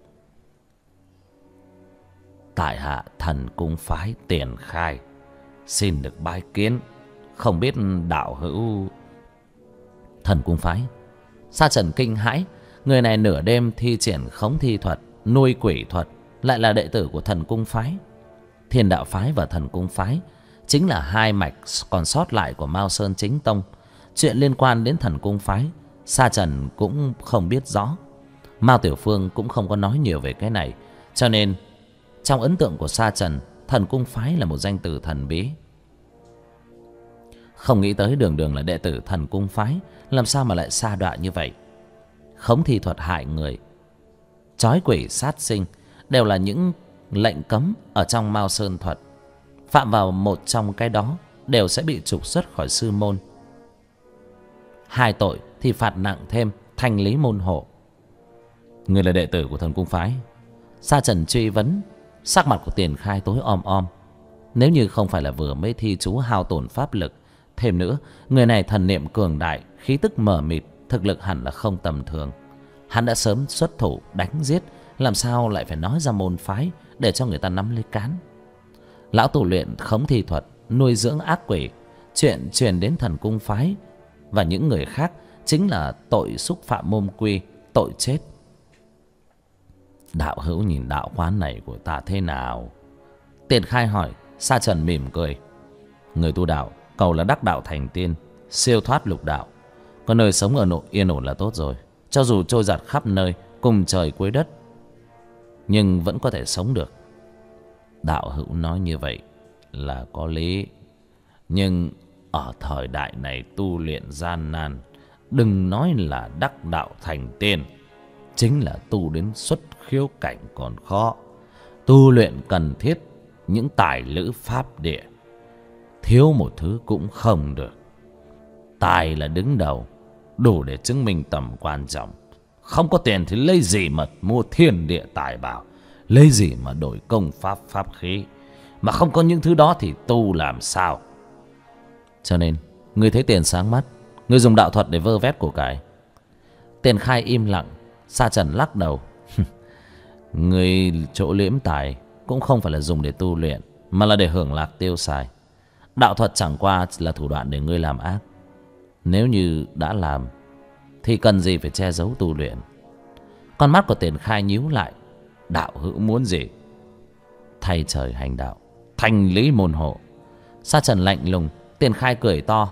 Tại hạ Thần Cung phái Tiền Khai, xin được bái kiến, không biết đạo hữu. Thần Cung phái? Sa Trần kinh hãi. Người này nửa đêm thi triển khống thi thuật, nuôi quỷ thuật, lại là đệ tử của Thần Cung phái. Thiên Đạo phái và Thần Cung phái chính là hai mạch còn sót lại của Mao Sơn chính tông. Chuyện liên quan đến Thần Cung phái, Sa Trần cũng không biết rõ. Mao Tiểu Phương cũng không có nói nhiều về cái này, cho nên trong ấn tượng của Sa Trần, Thần Cung phái là một danh từ thần bí. Không nghĩ tới đường đường là đệ tử Thần Cung phái, làm sao mà lại sa đọa như vậy. khống thi thuật hại người, trói quỷ sát sinh đều là những lệnh cấm ở trong Mao Sơn thuật. Phạm vào một trong cái đó đều sẽ bị trục xuất khỏi sư môn. Hai tội thì phạt nặng thêm, thanh lý môn hộ. Người là đệ tử của Thần Cung phái? Sa Trần truy vấn. Sắc mặt của Tiền Khai tối om om. Nếu như không phải là vừa mới thi chú hao tổn pháp lực, thêm nữa người này thần niệm cường đại, khí tức mờ mịt, thực lực hẳn là không tầm thường. Hắn đã sớm xuất thủ đánh giết, làm sao lại phải nói ra môn phái để cho người ta nắm lấy cán. Lão tu luyện khống thi thuật, nuôi dưỡng ác quỷ, chuyện truyền đến Thần Cung phái và những người khác chính là tội xúc phạm môn quy, tội chết. Đạo hữu nhìn đạo quán này của ta thế nào? Tiền Khai hỏi. Sa Trần mỉm cười. Người tu đạo cầu là đắc đạo thành tiên, siêu thoát lục đạo, có nơi sống ở nội yên ổn là tốt rồi. Cho dù trôi giạt khắp nơi, cùng trời cuối đất, nhưng vẫn có thể sống được. Đạo hữu nói như vậy là có lý, nhưng ở thời đại này tu luyện gian nan, đừng nói là đắc đạo thành tiên, chính là tu đến xuất khiếu cảnh còn khó. Tu luyện cần thiết những tài lữ pháp địa, thiếu một thứ cũng không được. Tài là đứng đầu, đủ để chứng minh tầm quan trọng. Không có tiền thì lấy gì mà mua thiên địa tài bảo, lấy gì mà đổi công pháp pháp khí. Mà không có những thứ đó thì tu làm sao? Cho nên ngươi thấy tiền sáng mắt, ngươi dùng đạo thuật để vơ vét của cải. Tiền Khai im lặng. Sa Trần lắc đầu. Ngươi chỗ liễm tài cũng không phải là dùng để tu luyện, mà là để hưởng lạc tiêu xài. Đạo thuật chẳng qua là thủ đoạn để ngươi làm ác. Nếu như đã làm thì cần gì phải che giấu tu luyện? Con mắt của Tiền Khai nhíu lại. Đạo hữu muốn gì? Thay trời hành đạo, thanh lý môn hộ. Sa Trần lạnh lùng. Tiền Khai cười to.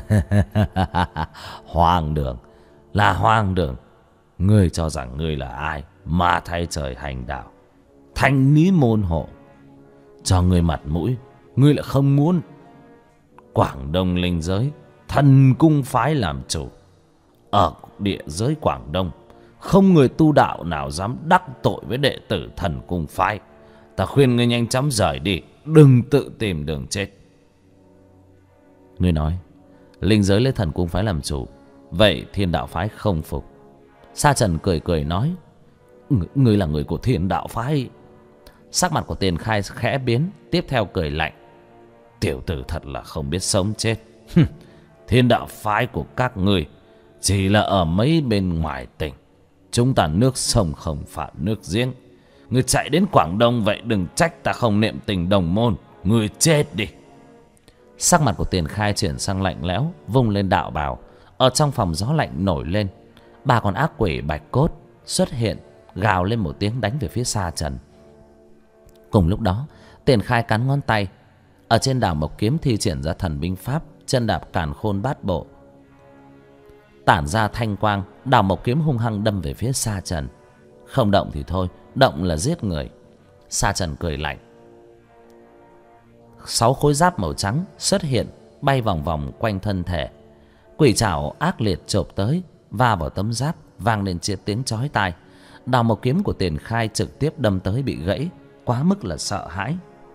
Hoang đường là hoang đường. Ngươi cho rằng ngươi là ai mà thay trời hành đạo, thanh lý môn hộ? Cho ngươi mặt mũi, ngươi lại không muốn. Quảng Đông linh giới, Thần Cung phái làm chủ. Ở địa giới Quảng Đông, không người tu đạo nào dám đắc tội với đệ tử Thần Cung phái. Ta khuyên ngươi nhanh chóng rời đi, đừng tự tìm đường chết. Ngươi nói linh giới lấy Thần Cung phái làm chủ, vậy Thiên Đạo phái không phục. Sa Trần cười cười nói. Ngươi là người của Thiên Đạo phái? Sắc mặt của Tiền Khai khẽ biến, tiếp theo cười lạnh. Tiểu tử thật là không biết sống chết. Thiên Đạo phái của các ngươi chỉ là ở mấy bên ngoài tỉnh. Chúng ta nước sông không phạm nước giếng. Ngươi chạy đến Quảng Đông vậy đừng trách ta không niệm tình đồng môn. Ngươi chết đi. Sắc mặt của Tiền Khai chuyển sang lạnh lẽo, vung lên đạo bào. Ở trong phòng gió lạnh nổi lên. Ba con ác quỷ bạch cốt xuất hiện, gào lên một tiếng đánh về phía Sa Trần. Cùng lúc đó, Tiền Khai cắn ngón tay. Ở trên đảo Mộc Kiếm thi triển ra thần binh pháp chân đạp càn khôn bát bộ, tản ra thanh quang. Đảo Mộc Kiếm hung hăng đâm về phía Sa Trần. Không động thì thôi, động là giết người. Sa Trần cười lạnh. 6 khối giáp màu trắng xuất hiện, bay vòng vòng quanh thân thể. Quỷ trảo ác liệt chộp tới, va vào tấm giáp, vang lên chiếc tiếng chói tai. Đào Mộc Kiếm của Tiền Khai trực tiếp đâm tới bị gãy, quá mức là sợ hãi.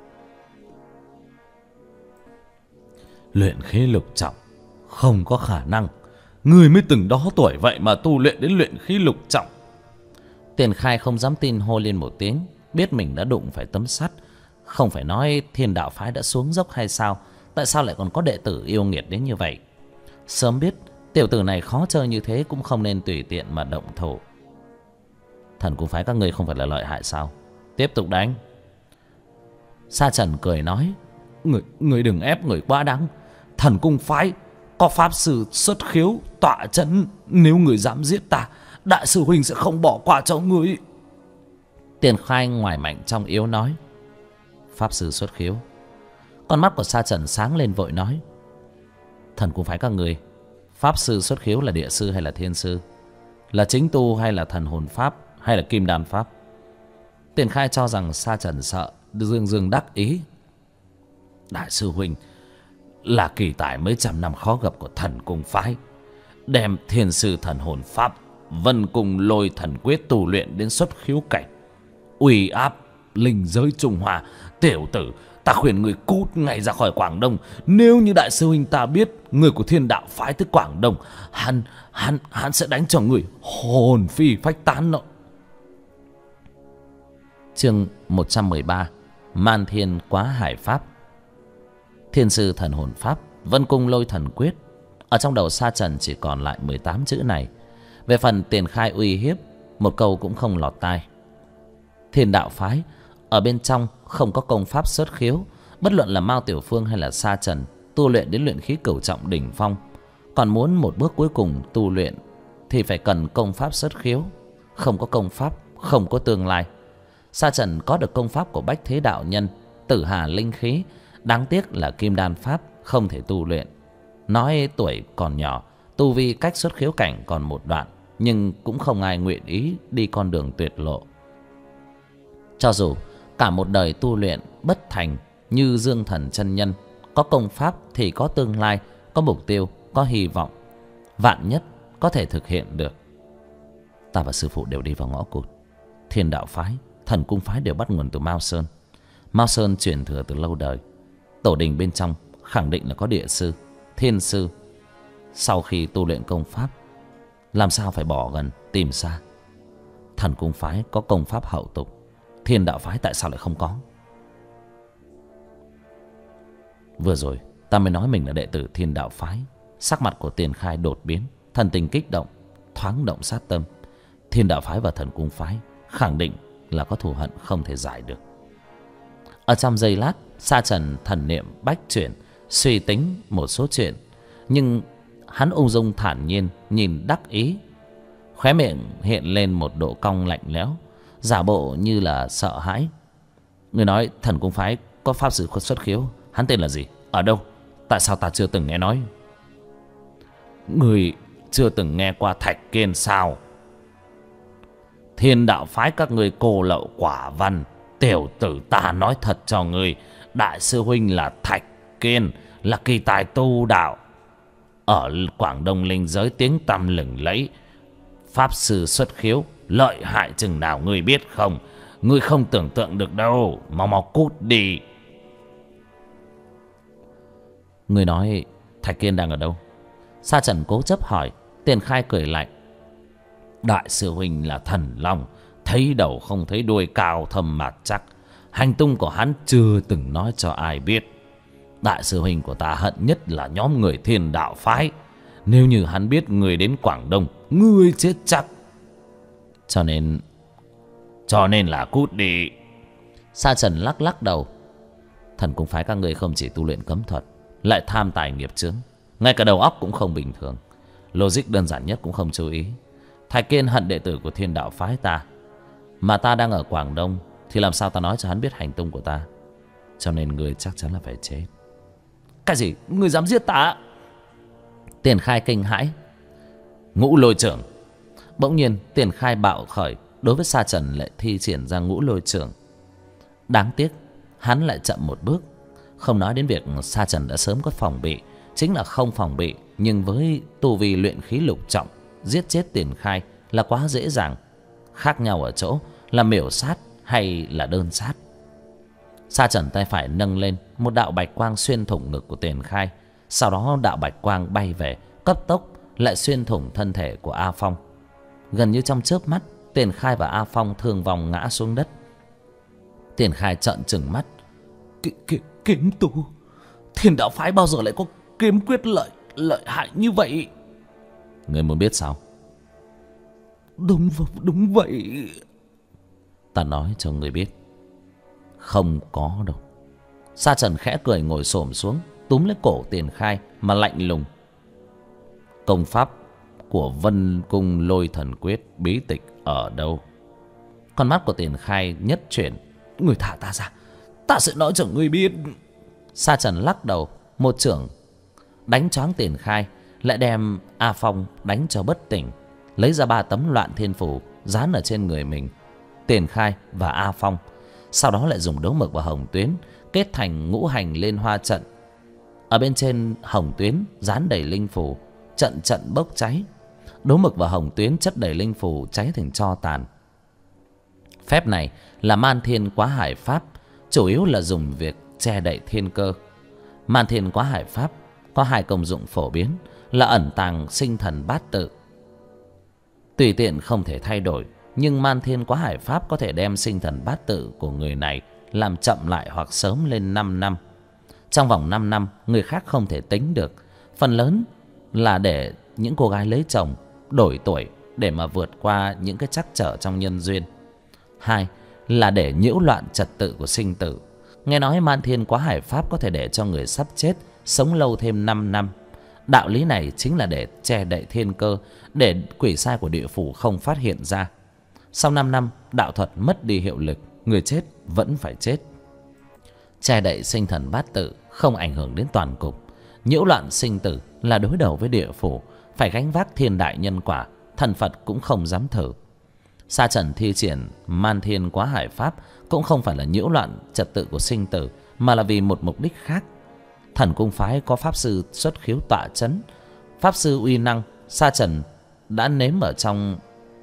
Luyện khí lục trọng không có khả năng. Người mới từng đó tuổi vậy mà tu luyện đến luyện khí lục trọng. Tiền Khai không dám tin, hô lên một tiếng, biết mình đã đụng phải tấm sắt. Không phải nói Thiên Đạo phái đã xuống dốc hay sao? Tại sao lại còn có đệ tử yêu nghiệt đến như vậy? Sớm biết tiểu tử này khó chơi như thế cũng không nên tùy tiện mà động thủ. Thần Cung phái các ngươi không phải là lợi hại sao? Tiếp tục đánh. Sa Trần cười nói. Người đừng ép người quá đáng. Thần Cung phái có pháp sư xuất khiếu tọa chấn, nếu người dám giết ta, đại sư huynh sẽ không bỏ qua cho người. Tiền Khai ngoài mạnh trong yếu nói. Pháp sư xuất khiếu? Con mắt của Sa Trần sáng lên vội nói. Thần Cung phái các người, pháp sư xuất khiếu là địa sư hay là thiên sư? Là chính tu hay là thần hồn pháp hay là kim đan pháp? Tiền Khai cho rằng Sa Trần sợ, dương dương đắc ý. Đại sư huynh là kỳ tài mấy trăm năm khó gặp của Thần Cung phái, đem thiên sư thần hồn pháp Vân Cung Lôi Thần Quyết tu luyện đến xuất khiếu cảnh, uy áp linh giới Trung Hoa. Tiểu tử, ta khuyên người cút ngay ra khỏi Quảng Đông. Nếu như đại sư huynh ta biết người của Thiên Đạo phái tới Quảng Đông, hắn sẽ đánh cho người hồn phi phách tán đó. Chương 113: Man Thiên Quá Hải Pháp. Thiên sư thần hồn pháp Vân Cung Lôi Thần Quyết, ở trong đầu Sa Trần chỉ còn lại 18 chữ này. Về phần Tiền Khai uy hiếp, một câu cũng không lọt tai. Thiên Đạo phái ở bên trong không có công pháp xuất khiếu. Bất luận là Mao Tiểu Phương hay là Sa Trần tu luyện đến luyện khí cửu trọng đỉnh phong, còn muốn một bước cuối cùng tu luyện thì phải cần công pháp xuất khiếu. Không có công pháp, không có tương lai. Sa Trần có được công pháp của Bách Thế Đạo Nhân, Tử Hà Linh Khí. Đáng tiếc là Kim Đan Pháp không thể tu luyện. Nói tuổi còn nhỏ, tu vi cách xuất khiếu cảnh còn một đoạn, nhưng cũng không ai nguyện ý đi con đường tuyệt lộ. Cho dù cả một đời tu luyện bất thành như Dương Thần chân nhân, có công pháp thì có tương lai, có mục tiêu, có hy vọng, vạn nhất có thể thực hiện được. Ta và sư phụ đều đi vào ngõ cụt. Thiên Đạo phái, Thần Cung phái đều bắt nguồn từ Mao Sơn. Mao Sơn truyền thừa từ lâu đời. Tổ đình bên trong khẳng định là có địa sư, thiên sư. Sau khi tu luyện công pháp, làm sao phải bỏ gần tìm xa. Thần Cung phái có công pháp hậu tục, Thiên Đạo phái tại sao lại không có? Vừa rồi ta mới nói mình là đệ tử Thiên Đạo phái. Sắc mặt của Tiền Khai đột biến, thần tình kích động, thoáng động sát tâm. Thiên Đạo phái và Thần Cung phái khẳng định là có thù hận không thể giải được. Ở trong giây lát, Sa Trần thần niệm bách chuyển, suy tính một số chuyện, nhưng hắn ung dung thản nhiên nhìn đắc ý, khóe miệng hiện lên một độ cong lạnh lẽo, giả bộ như là sợ hãi. Người nói Thần Cung phái có pháp sư xuất khiếu, hắn tên là gì, ở đâu, tại sao ta chưa từng nghe nói? Người chưa từng nghe qua Thạch Kiên sao? Thiên Đạo phái các người cô lậu quả văn. Tiểu tử, ta nói thật cho người, đại sư huynh là Thạch Kiên, là kỳ tài tu đạo, ở Quảng Đông linh giới tiếng tăm lừng lẫy. Pháp sư xuất khiếu lợi hại chừng nào ngươi biết không? Ngươi không tưởng tượng được đâu. Mau mau cút đi. Ngươi nói Thạch Kiên đang ở đâu? Sa Trần cố chấp hỏi. Tiền Khai cười lạnh. Đại sư huynh là thần long, thấy đầu không thấy đuôi, cao thâm mạt chắc. Hành tung của hắn chưa từng nói cho ai biết. Đại sư huynh của ta hận nhất là nhóm người Thiên Đạo phái. Nếu như hắn biết người đến Quảng Đông, ngươi chết chắc. Cho nên là cút đi. Sa Trần lắc lắc đầu. Thần Cung phái các ngươi không chỉ tu luyện cấm thuật, lại tham tài nghiệp chướng, ngay cả đầu óc cũng không bình thường. Logic đơn giản nhất cũng không chú ý. Thạch Kiên hận đệ tử của Thiên Đạo phái ta, mà ta đang ở Quảng Đông, thì làm sao ta nói cho hắn biết hành tung của ta? Cho nên người chắc chắn là phải chết. Cái gì? Người dám giết ta? Tiền Khai kinh hãi. Ngũ Lôi Trưởng. Bỗng nhiên Tiền Khai bạo khởi, đối với Sa Trần lại thi triển ra Ngũ Lôi Trưởng. Đáng tiếc hắn lại chậm một bước. Không nói đến việc Sa Trần đã sớm có phòng bị, chính là không phòng bị, nhưng với tu vi luyện khí lục trọng, giết chết Tiền Khai là quá dễ dàng. Khác nhau ở chỗ là miểu sát hay là đơn sát. Sa Trần tay phải nâng lên, một đạo bạch quang xuyên thủng ngực của Tiền Khai. Sau đó đạo bạch quang bay về, cấp tốc lại xuyên thủng thân thể của A Phong. Gần như trong chớp mắt, Tiền Khai và A Phong thương vong ngã xuống đất. Tiền Khai trợn trừng mắt. Kiếm tu, Thiên Đạo phái bao giờ lại có kiếm quyết lợi hại như vậy? Người muốn biết sao? Đúng vậy. Ta nói cho người biết, không có đâu. Sa Trần khẽ cười, ngồi xổm xuống, túm lấy cổ Tiền Khai mà lạnh lùng. Công pháp của Vân Cung Lôi Thần Quyết bí tịch ở đâu? Con mắt của Tiền Khai nhất chuyển. Người thả ta ra, ta sẽ nói cho ngươi biết. Sa Trần lắc đầu, một chưởng đánh choáng Tiền Khai, lại đem A Phong đánh cho bất tỉnh, lấy ra 3 tấm Loạn Thiên Phù dán ở trên người mình, Tiền Khai và A Phong. Sau đó lại dùng đấu mực và hồng tuyến kết thành ngũ hành liên hoa trận. Ở bên trên hồng tuyến dán đầy linh phù, trận trận bốc cháy. Đố mực và hồng tuyến chất đầy linh phù cháy thành tro tàn. Phép này là man thiên quá hải pháp, chủ yếu là dùng việc che đậy thiên cơ. Man thiên quá hải pháp có hai công dụng phổ biến là ẩn tàng sinh thần bát tự, tùy tiện không thể thay đổi, nhưng man thiên quá hải pháp có thể đem sinh thần bát tự của người này làm chậm lại hoặc sớm lên 5 năm. Trong vòng 5 năm, người khác không thể tính được. Phần lớn là để những cô gái lấy chồng, đổi tuổi để mà vượt qua những cái trắc trở trong nhân duyên. Hai là để nhiễu loạn trật tự của sinh tử. Nghe nói man thiên quá hải pháp có thể để cho người sắp chết sống lâu thêm 5 năm. Đạo lý này chính là để che đậy thiên cơ, để quỷ sai của địa phủ không phát hiện ra. Sau 5 năm, đạo thuật mất đi hiệu lực, người chết vẫn phải chết. Che đậy sinh thần bát tự không ảnh hưởng đến toàn cục. Nhiễu loạn sinh tử là đối đầu với địa phủ, phải gánh vác thiên đại nhân quả, thần Phật cũng không dám thử. Sa trần thi triển man thiên quá hải pháp cũng không phải là nhiễu loạn trật tự của sinh tử, mà là vì một mục đích khác. Thần cung phái có pháp sư xuất khiếu tọa chấn, pháp sư uy năng, Sa trần đã nếm ở trong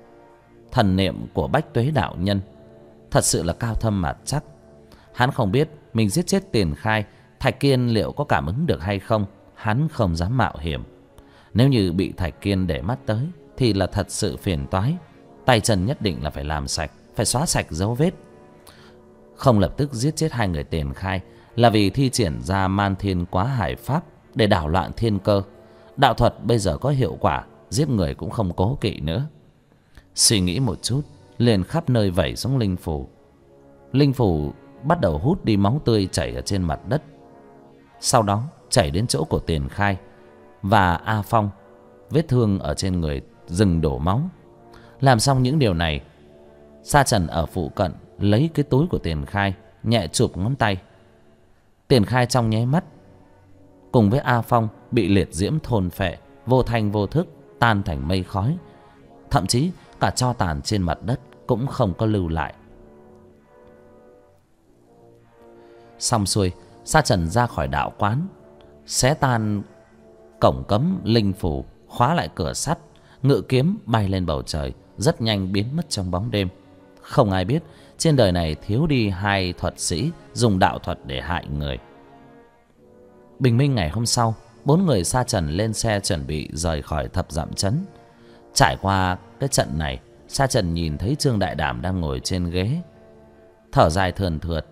thần niệm của Bách Tuế đạo nhân, thật sự là cao thâm mạt chắc. Hắn không biết mình giết chết Tiền Khai, Thạch Kiên liệu có cảm ứng được hay không. Hắn không dám mạo hiểm. Nếu như bị Thạch Kiên để mắt tới thì là thật sự phiền toái. Tay chân nhất định là phải làm sạch, phải xóa sạch dấu vết. Không lập tức giết chết hai người Tiền Khai là vì thi triển ra man thiên quá hải pháp để đảo loạn thiên cơ. Đạo thuật bây giờ có hiệu quả, giết người cũng không cố kỵ nữa. Suy nghĩ một chút, liền khắp nơi vẩy xuống linh phù. Linh phù bắt đầu hút đi máu tươi chảy ở trên mặt đất, sau đó chảy đến chỗ của Tiền Khai và A Phong. Vết thương ở trên người dừng đổ máu. Làm xong những điều này, Sa trần ở phụ cận lấy cái túi của Tiền Khai, nhẹ chụp ngón tay. Tiền Khai trong nháy mắt cùng với A Phong bị liệt diễm thôn phệ, vô thanh vô thức tan thành mây khói. Thậm chí cả tro tàn trên mặt đất cũng không có lưu lại. Xong xuôi, Sa trần ra khỏi đạo quán, xé tan cổng cấm linh phủ, khóa lại cửa sắt, ngự kiếm bay lên bầu trời, rất nhanh biến mất trong bóng đêm. Không ai biết trên đời này thiếu đi hai thuật sĩ dùng đạo thuật để hại người. Bình minh ngày hôm sau, 4 người Sa trần lên xe chuẩn bị rời khỏi Thập Dặm Trấn. Trải qua cái trận này, Sa trần nhìn thấy Trương Đại Đảm đang ngồi trên ghế, thở dài thườn thượt,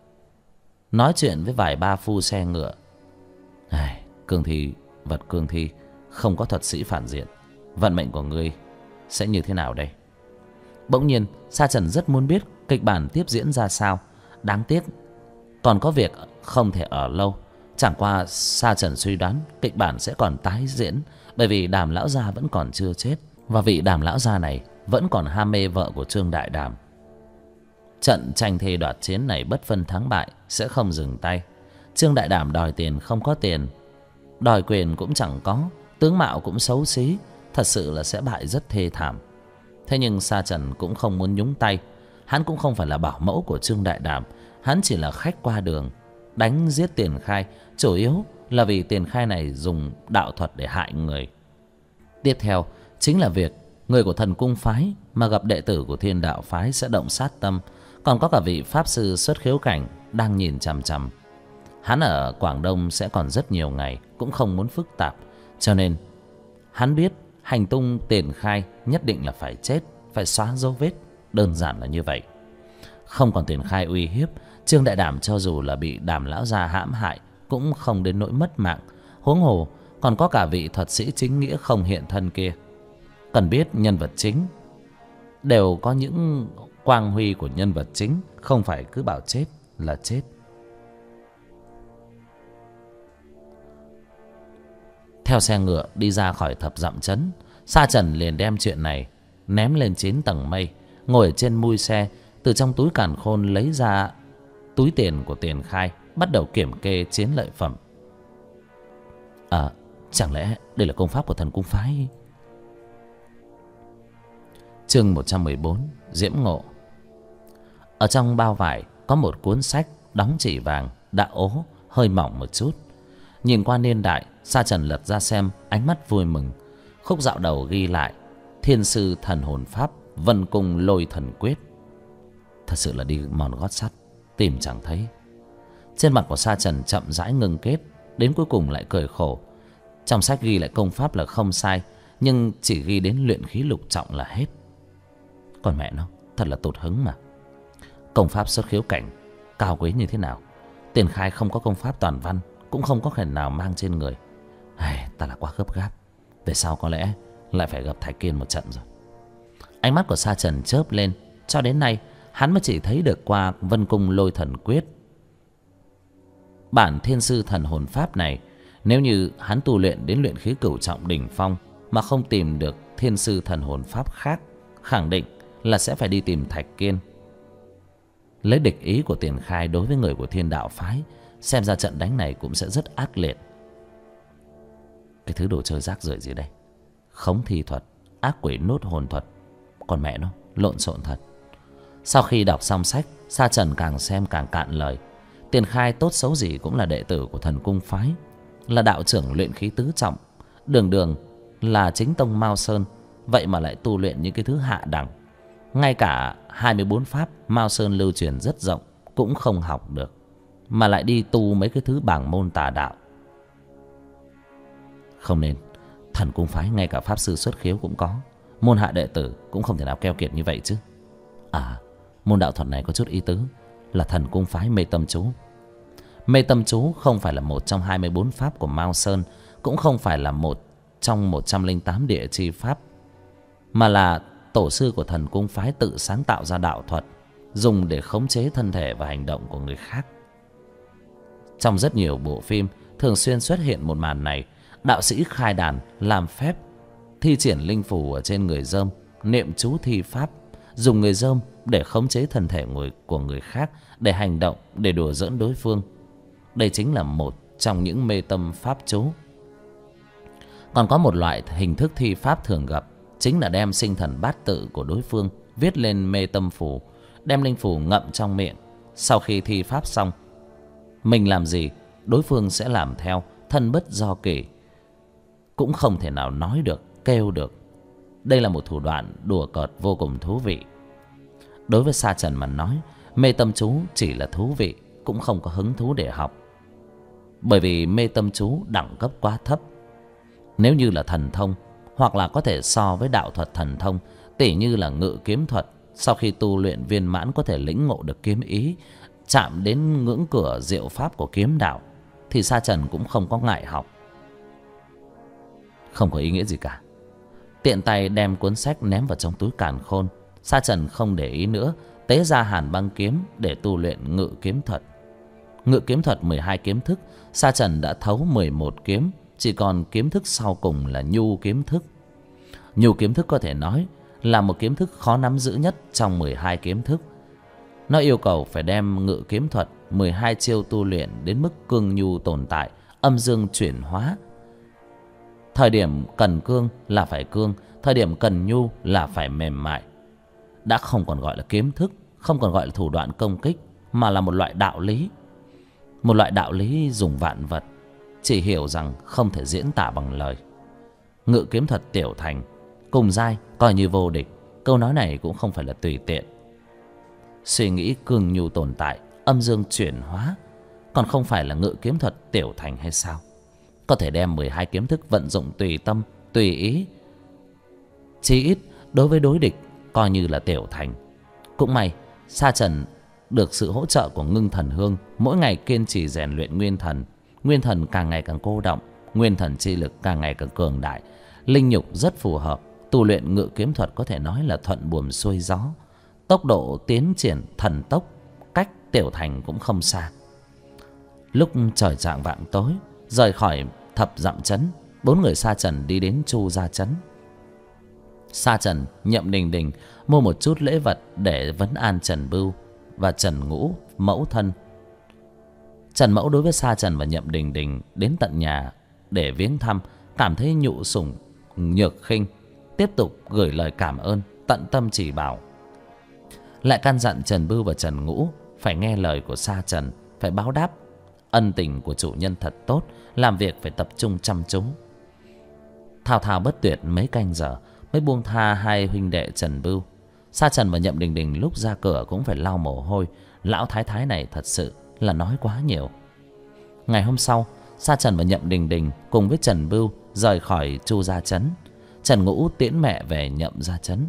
nói chuyện với vài ba phu xe ngựa. Cương thi, vật cương thi, không có thuật sĩ phản diện, vận mệnh của ngươi sẽ như thế nào đây? Bỗng nhiên Sa trần rất muốn biết kịch bản tiếp diễn ra sao. Đáng tiếc còn có việc không thể ở lâu. Chẳng qua Sa trần suy đoán kịch bản sẽ còn tái diễn, bởi vì Đàm lão gia vẫn còn chưa chết, và vị Đàm lão gia này vẫn còn ham mê vợ của Trương Đại Đàm. Trận tranh thê đoạt chiến này bất phân thắng bại, sẽ không dừng tay. Trương Đại Đàm đòi tiền không có tiền, đòi quyền cũng chẳng có, tướng mạo cũng xấu xí, thật sự là sẽ bại rất thê thảm. Thế nhưng Sa trần cũng không muốn nhúng tay. Hắn cũng không phải là bảo mẫu của Trương Đại Đàm, hắn chỉ là khách qua đường. Đánh giết Tiền Khai chủ yếu là vì Tiền Khai này dùng đạo thuật để hại người. Tiếp theo chính là việc người của Thần Cung phái mà gặp đệ tử của Thiên Đạo phái sẽ động sát tâm. Còn có cả vị pháp sư xuất khiếu cảnh đang nhìn chằm chằm. Hắn ở Quảng Đông sẽ còn rất nhiều ngày, cũng không muốn phức tạp, cho nên hắn biết hành tung Tiền Khai nhất định là phải chết, phải xóa dấu vết, đơn giản là như vậy. Không còn Tiền Khai uy hiếp, Trương Đại Đảm cho dù là bị Đàm lão gia hãm hại cũng không đến nỗi mất mạng. Huống hồ còn có cả vị thuật sĩ chính nghĩa không hiện thân kia. Cần biết nhân vật chính đều có những quang huy của nhân vật chính, không phải cứ bảo chết là chết. Theo xe ngựa đi ra khỏi Thập Dặm Trấn, Sa trần liền đem chuyện này ném lên 9 tầng mây. Ngồi trên mui xe, từ trong túi càn khôn lấy ra túi tiền của Tiền Khai, bắt đầu kiểm kê chiến lợi phẩm. Chẳng lẽ đây là công pháp của Thần Cung phái? Chương 114, Diễm Ngộ. Ở trong bao vải có một cuốn sách đóng chỉ vàng, đã ố, hơi mỏng một chút. Nhìn qua niên đại, Sa trần lật ra xem, ánh mắt vui mừng. Khúc dạo đầu ghi lại Thiên sư thần hồn pháp Vân Cung Lôi Thần Quyết. Thật sự là đi mòn gót sắt, tìm chẳng thấy. Trên mặt của Sa Trần chậm rãi ngưng kết, đến cuối cùng lại cười khổ. Trong sách ghi lại công pháp là không sai, nhưng chỉ ghi đến luyện khí lục trọng là hết. Còn mẹ nó, thật là tụt hứng mà. Công pháp xuất khiếu cảnh cao quý như thế nào, Tiền Khai không có công pháp toàn văn, cũng không có khả nào mang trên người. Ta là quá gấp gáp, về sau có lẽ lại phải gặp Thạch Kiên một trận rồi. Ánh mắt của Sa Trần chớp lên. Cho đến nay hắn mới chỉ thấy được qua Vân Cung Lôi Thần Quyết. Bản Thiên sư thần hồn pháp này, nếu như hắn tu luyện đến luyện khí cửu trọng đỉnh phong mà không tìm được Thiên sư thần hồn pháp khác, khẳng định là sẽ phải đi tìm Thạch Kiên. Lấy địch ý của Tiền Khai đối với người của Thiên Đạo phái, xem ra trận đánh này cũng sẽ rất ác liệt. Cái thứ đồ chơi rác rưởi gì đây? Khống thi thuật, ác quỷ nốt hồn thuật, còn mẹ nó lộn xộn thật. Sau khi đọc xong sách, Sa Trần càng xem càng cạn lời. Tiền Khai tốt xấu gì cũng là đệ tử của Thần Cung phái, là đạo trưởng luyện khí tứ trọng, đường đường là chính tông Mao Sơn, vậy mà lại tu luyện những cái thứ hạ đẳng. Ngay cả 24 pháp Mao Sơn lưu truyền rất rộng cũng không học được, mà lại đi tu mấy cái thứ bảng môn tà đạo. Không nên, Thần Cung phái ngay cả pháp sư xuất khiếu cũng có, môn hạ đệ tử cũng không thể nào keo kiệt như vậy chứ. Môn đạo thuật này có chút ý tứ, là Thần Cung phái mê tâm chú. Mê tâm chú không phải là một trong 24 pháp của Mao Sơn, cũng không phải là một trong 108 địa chi pháp, mà là tổ sư của Thần Cung phái tự sáng tạo ra đạo thuật, dùng để khống chế thân thể và hành động của người khác. Trong rất nhiều bộ phim thường xuyên xuất hiện một màn này. Đạo sĩ khai đàn làm phép, thi triển linh phù ở trên người dơm, niệm chú thi pháp, dùng người dơm để khống chế thân thể của người khác, để hành động, để đùa giỡn đối phương. Đây chính là một trong những mê tâm pháp chú. Còn có một loại hình thức thi pháp thường gặp, chính là đem sinh thần bát tự của đối phương viết lên mê tâm phù, đem linh phù ngậm trong miệng. Sau khi thi pháp xong, mình làm gì đối phương sẽ làm theo, thân bất do kỷ, cũng không thể nào nói được, kêu được. Đây là một thủ đoạn đùa cợt vô cùng thú vị. Đối với Sa Trần mà nói, mê tâm chú chỉ là thú vị, cũng không có hứng thú để học. Bởi vì mê tâm chú đẳng cấp quá thấp. Nếu như là thần thông, hoặc là có thể so với đạo thuật thần thông, tỉ như là ngự kiếm thuật, sau khi tu luyện viên mãn có thể lĩnh ngộ được kiếm ý, chạm đến ngưỡng cửa diệu pháp của kiếm đạo, thì Sa Trần cũng không có ngại học. Không có ý nghĩa gì cả. Tiện tay đem cuốn sách ném vào trong túi càn khôn, Sa Trần không để ý nữa, tế ra Hàn Băng kiếm để tu luyện ngự kiếm thuật. Ngự kiếm thuật 12 kiếm thức, Sa Trần đã thấu 11 kiếm, chỉ còn kiếm thức sau cùng là nhu kiếm thức. Nhu kiếm thức có thể nói là một kiếm thức khó nắm giữ nhất trong 12 kiếm thức. Nó yêu cầu phải đem ngự kiếm thuật 12 chiêu tu luyện đến mức cương nhu tồn tại, âm dương chuyển hóa. Thời điểm cần cương là phải cương, thời điểm cần nhu là phải mềm mại. Đã không còn gọi là kiếm thức, không còn gọi là thủ đoạn công kích, mà là một loại đạo lý. Một loại đạo lý dùng vạn vật, chỉ hiểu rằng không thể diễn tả bằng lời. Ngự kiếm thuật tiểu thành, cùng giai coi như vô địch. Câu nói này cũng không phải là tùy tiện. Suy nghĩ cương nhu tồn tại, âm dương chuyển hóa, còn không phải là ngự kiếm thuật tiểu thành hay sao? Có thể đem 12 kiếm thức vận dụng tùy tâm, tùy ý. Chí ít đối với đối địch coi như là tiểu thành. Cũng may Sa Trần được sự hỗ trợ của Ngưng Thần Hương, mỗi ngày kiên trì rèn luyện nguyên thần. Nguyên thần càng ngày càng cô động, nguyên thần chi lực càng ngày càng cường đại, linh nhục rất phù hợp. Tu luyện ngự kiếm thuật có thể nói là thuận buồm xuôi gió, tốc độ tiến triển thần tốc, cách tiểu thành cũng không xa. Lúc trời chạng vạng tối, rời khỏi thập dặm trấn, bốn người Sa Trần đi đến Chu gia trấn. Sa Trần, Nhậm Đình Đình mua một chút lễ vật để vấn an Trần Bưu và Trần Ngũ mẫu thân. Trần Mẫu đối với Sa Trần và Nhậm Đình Đình đến tận nhà để viếng thăm, cảm thấy nhụ sủng nhược khinh, tiếp tục gửi lời cảm ơn, tận tâm chỉ bảo. Lại căn dặn Trần Bưu và Trần Ngũ phải nghe lời của Sa Trần, phải báo đáp ân tình của chủ nhân thật tốt, làm việc phải tập trung chăm chú. Thao thao bất tuyệt mấy canh giờ, mới buông tha hai huynh đệ Trần Bưu. Sa Trần và Nhậm Đình Đình lúc ra cửa cũng phải lau mồ hôi. Lão thái thái này thật sự là nói quá nhiều. Ngày hôm sau, Sa Trần và Nhậm Đình Đình cùng với Trần Bưu rời khỏi Chu Gia Trấn. Trần Ngũ tiễn mẹ về Nhậm Gia Trấn.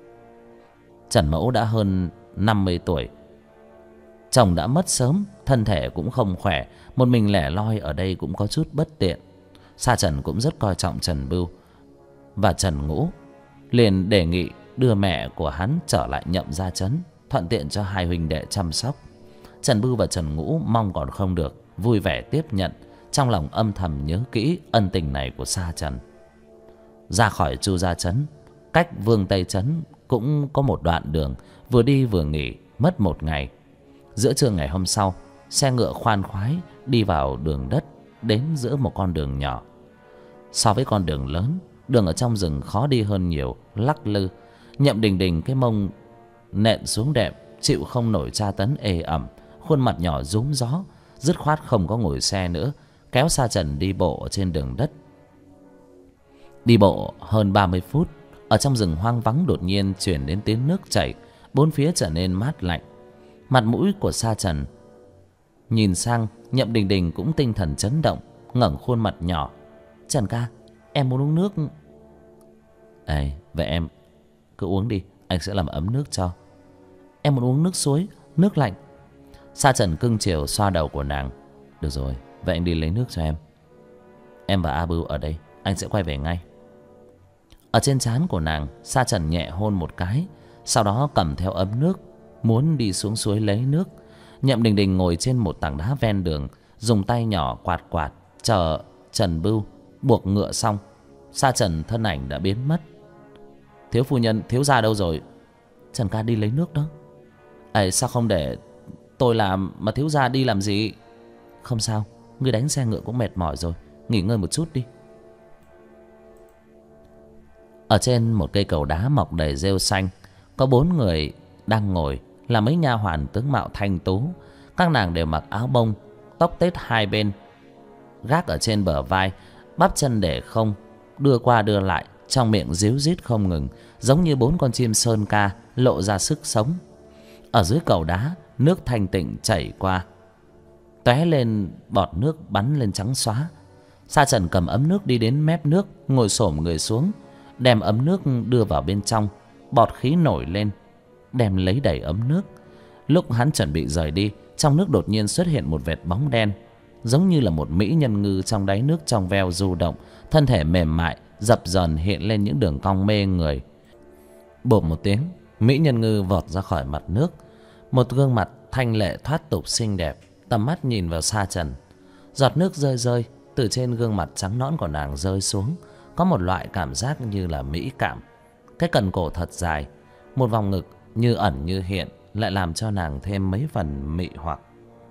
Trần Mẫu đã hơn 50 tuổi. Chồng đã mất sớm, thân thể cũng không khỏe, một mình lẻ loi ở đây cũng có chút bất tiện. Sa Trần cũng rất coi trọng Trần Bưu và Trần Ngũ, liền đề nghị đưa mẹ của hắn trở lại Nhậm Gia Trấn, thuận tiện cho hai huynh đệ chăm sóc. Trần Bưu và Trần Ngũ mong còn không được, vui vẻ tiếp nhận, trong lòng âm thầm nhớ kỹ ân tình này của Sa Trần. Ra khỏi Chu Gia Trấn, cách Vương Tây Trấn cũng có một đoạn đường, vừa đi vừa nghỉ, mất một ngày. Giữa trưa ngày hôm sau, xe ngựa khoan khoái đi vào đường đất, đến giữa một con đường nhỏ. So với con đường lớn, đường ở trong rừng khó đi hơn nhiều, lắc lư. Nhậm Đình Đình cái mông nện xuống đệm, chịu không nổi tra tấn ê ẩm, khuôn mặt nhỏ rúm gió, dứt khoát không có ngồi xe nữa, kéo Sa Trần đi bộ trên đường đất. Đi bộ hơn 30 phút, ở trong rừng hoang vắng đột nhiên chuyển đến tiếng nước chảy, bốn phía trở nên mát lạnh. Mặt mũi của Sa Trần nhìn sang Nhậm Đình Đình cũng tinh thần chấn động, ngẩng khuôn mặt nhỏ. Trần ca, em muốn uống nước. Vậy em cứ uống đi, anh sẽ làm ấm nước cho. Em muốn uống nước suối, nước lạnh. Sa Trần cưng chiều xoa đầu của nàng. Được rồi, vậy anh đi lấy nước cho em. Em và A Bưu ở đây, anh sẽ quay về ngay. Ở trên trán của nàng, Sa Trần nhẹ hôn một cái, sau đó cầm theo ấm nước, muốn đi xuống suối lấy nước. Nhậm Đình Đình ngồi trên một tảng đá ven đường, dùng tay nhỏ quạt quạt, chờ Trần Bưu buộc ngựa xong. Sa Trần thân ảnh đã biến mất. Thiếu phu nhân, thiếu gia đâu rồi? Trần ca đi lấy nước đó. Ấy sao không để tôi làm mà thiếu gia đi làm gì? Không sao, ngươi đánh xe ngựa cũng mệt mỏi rồi, nghỉ ngơi một chút đi. Ở trên một cây cầu đá mọc đầy rêu xanh, có 4 người đang ngồi, là mấy nha hoàn tướng mạo thanh tú. Các nàng đều mặc áo bông, tóc tết hai bên gác ở trên bờ vai, bắp chân để không, đưa qua đưa lại, trong miệng ríu rít không ngừng, giống như 4 con chim sơn ca lộ ra sức sống. Ở dưới cầu đá, nước thanh tịnh chảy qua, tóe lên bọt nước bắn lên trắng xóa. Sa Trần cầm ấm nước đi đến mép nước, ngồi xổm người xuống, đem ấm nước đưa vào bên trong. Bọt khí nổi lên, đem lấy đầy ấm nước. Lúc hắn chuẩn bị rời đi, trong nước đột nhiên xuất hiện một vệt bóng đen, giống như là một mỹ nhân ngư trong đáy nước trong veo du động, thân thể mềm mại dập dờn hiện lên những đường cong mê người. Bộp một tiếng, mỹ nhân ngư vọt ra khỏi mặt nước. Một gương mặt thanh lệ thoát tục xinh đẹp, tầm mắt nhìn vào Sa Trần. Giọt nước rơi rơi từ trên gương mặt trắng nõn của nàng rơi xuống, có một loại cảm giác như là mỹ cảm. Cái cần cổ thật dài, một vòng ngực như ẩn như hiện, lại làm cho nàng thêm mấy phần mị hoặc.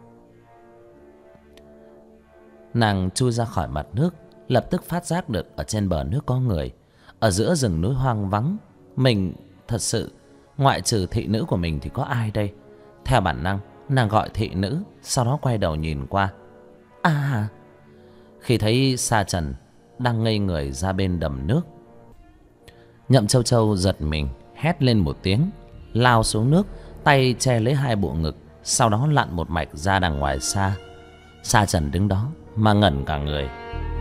Nàng chui ra khỏi mặt nước, lập tức phát giác được ở trên bờ nước có người. Ở giữa rừng núi hoang vắng, mình thật sự ngoại trừ thị nữ của mình thì có ai đây? Theo bản năng, nàng gọi thị nữ, sau đó quay đầu nhìn qua. À! Khi thấy Sa Trần đang ngây người ra bên đầm nước, Nhậm Châu Châu giật mình, hét lên một tiếng, lao xuống nước, tay che lấy hai bộ ngực, sau đó lặn một mạch ra đằng ngoài xa. Sa Trần đứng đó mà ngẩn cả người.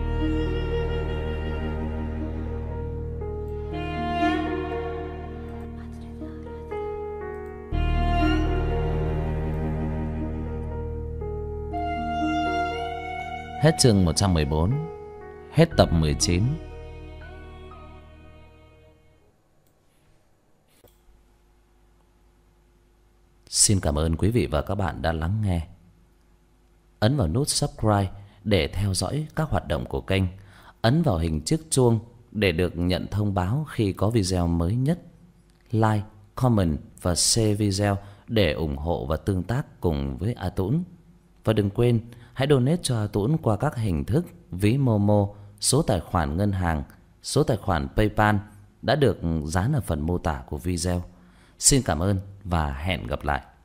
Hết chương 114, hết tập 19. Xin cảm ơn quý vị và các bạn đã lắng nghe. Ấn vào nút subscribe để theo dõi các hoạt động của kênh. Ấn vào hình chiếc chuông để được nhận thông báo khi có video mới nhất. Like, comment và share video để ủng hộ và tương tác cùng với A Tũng. Và đừng quên hãy donate cho A Tũng qua các hình thức ví Momo, số tài khoản ngân hàng, số tài khoản PayPal đã được dán ở phần mô tả của video. Xin cảm ơn và hẹn gặp lại.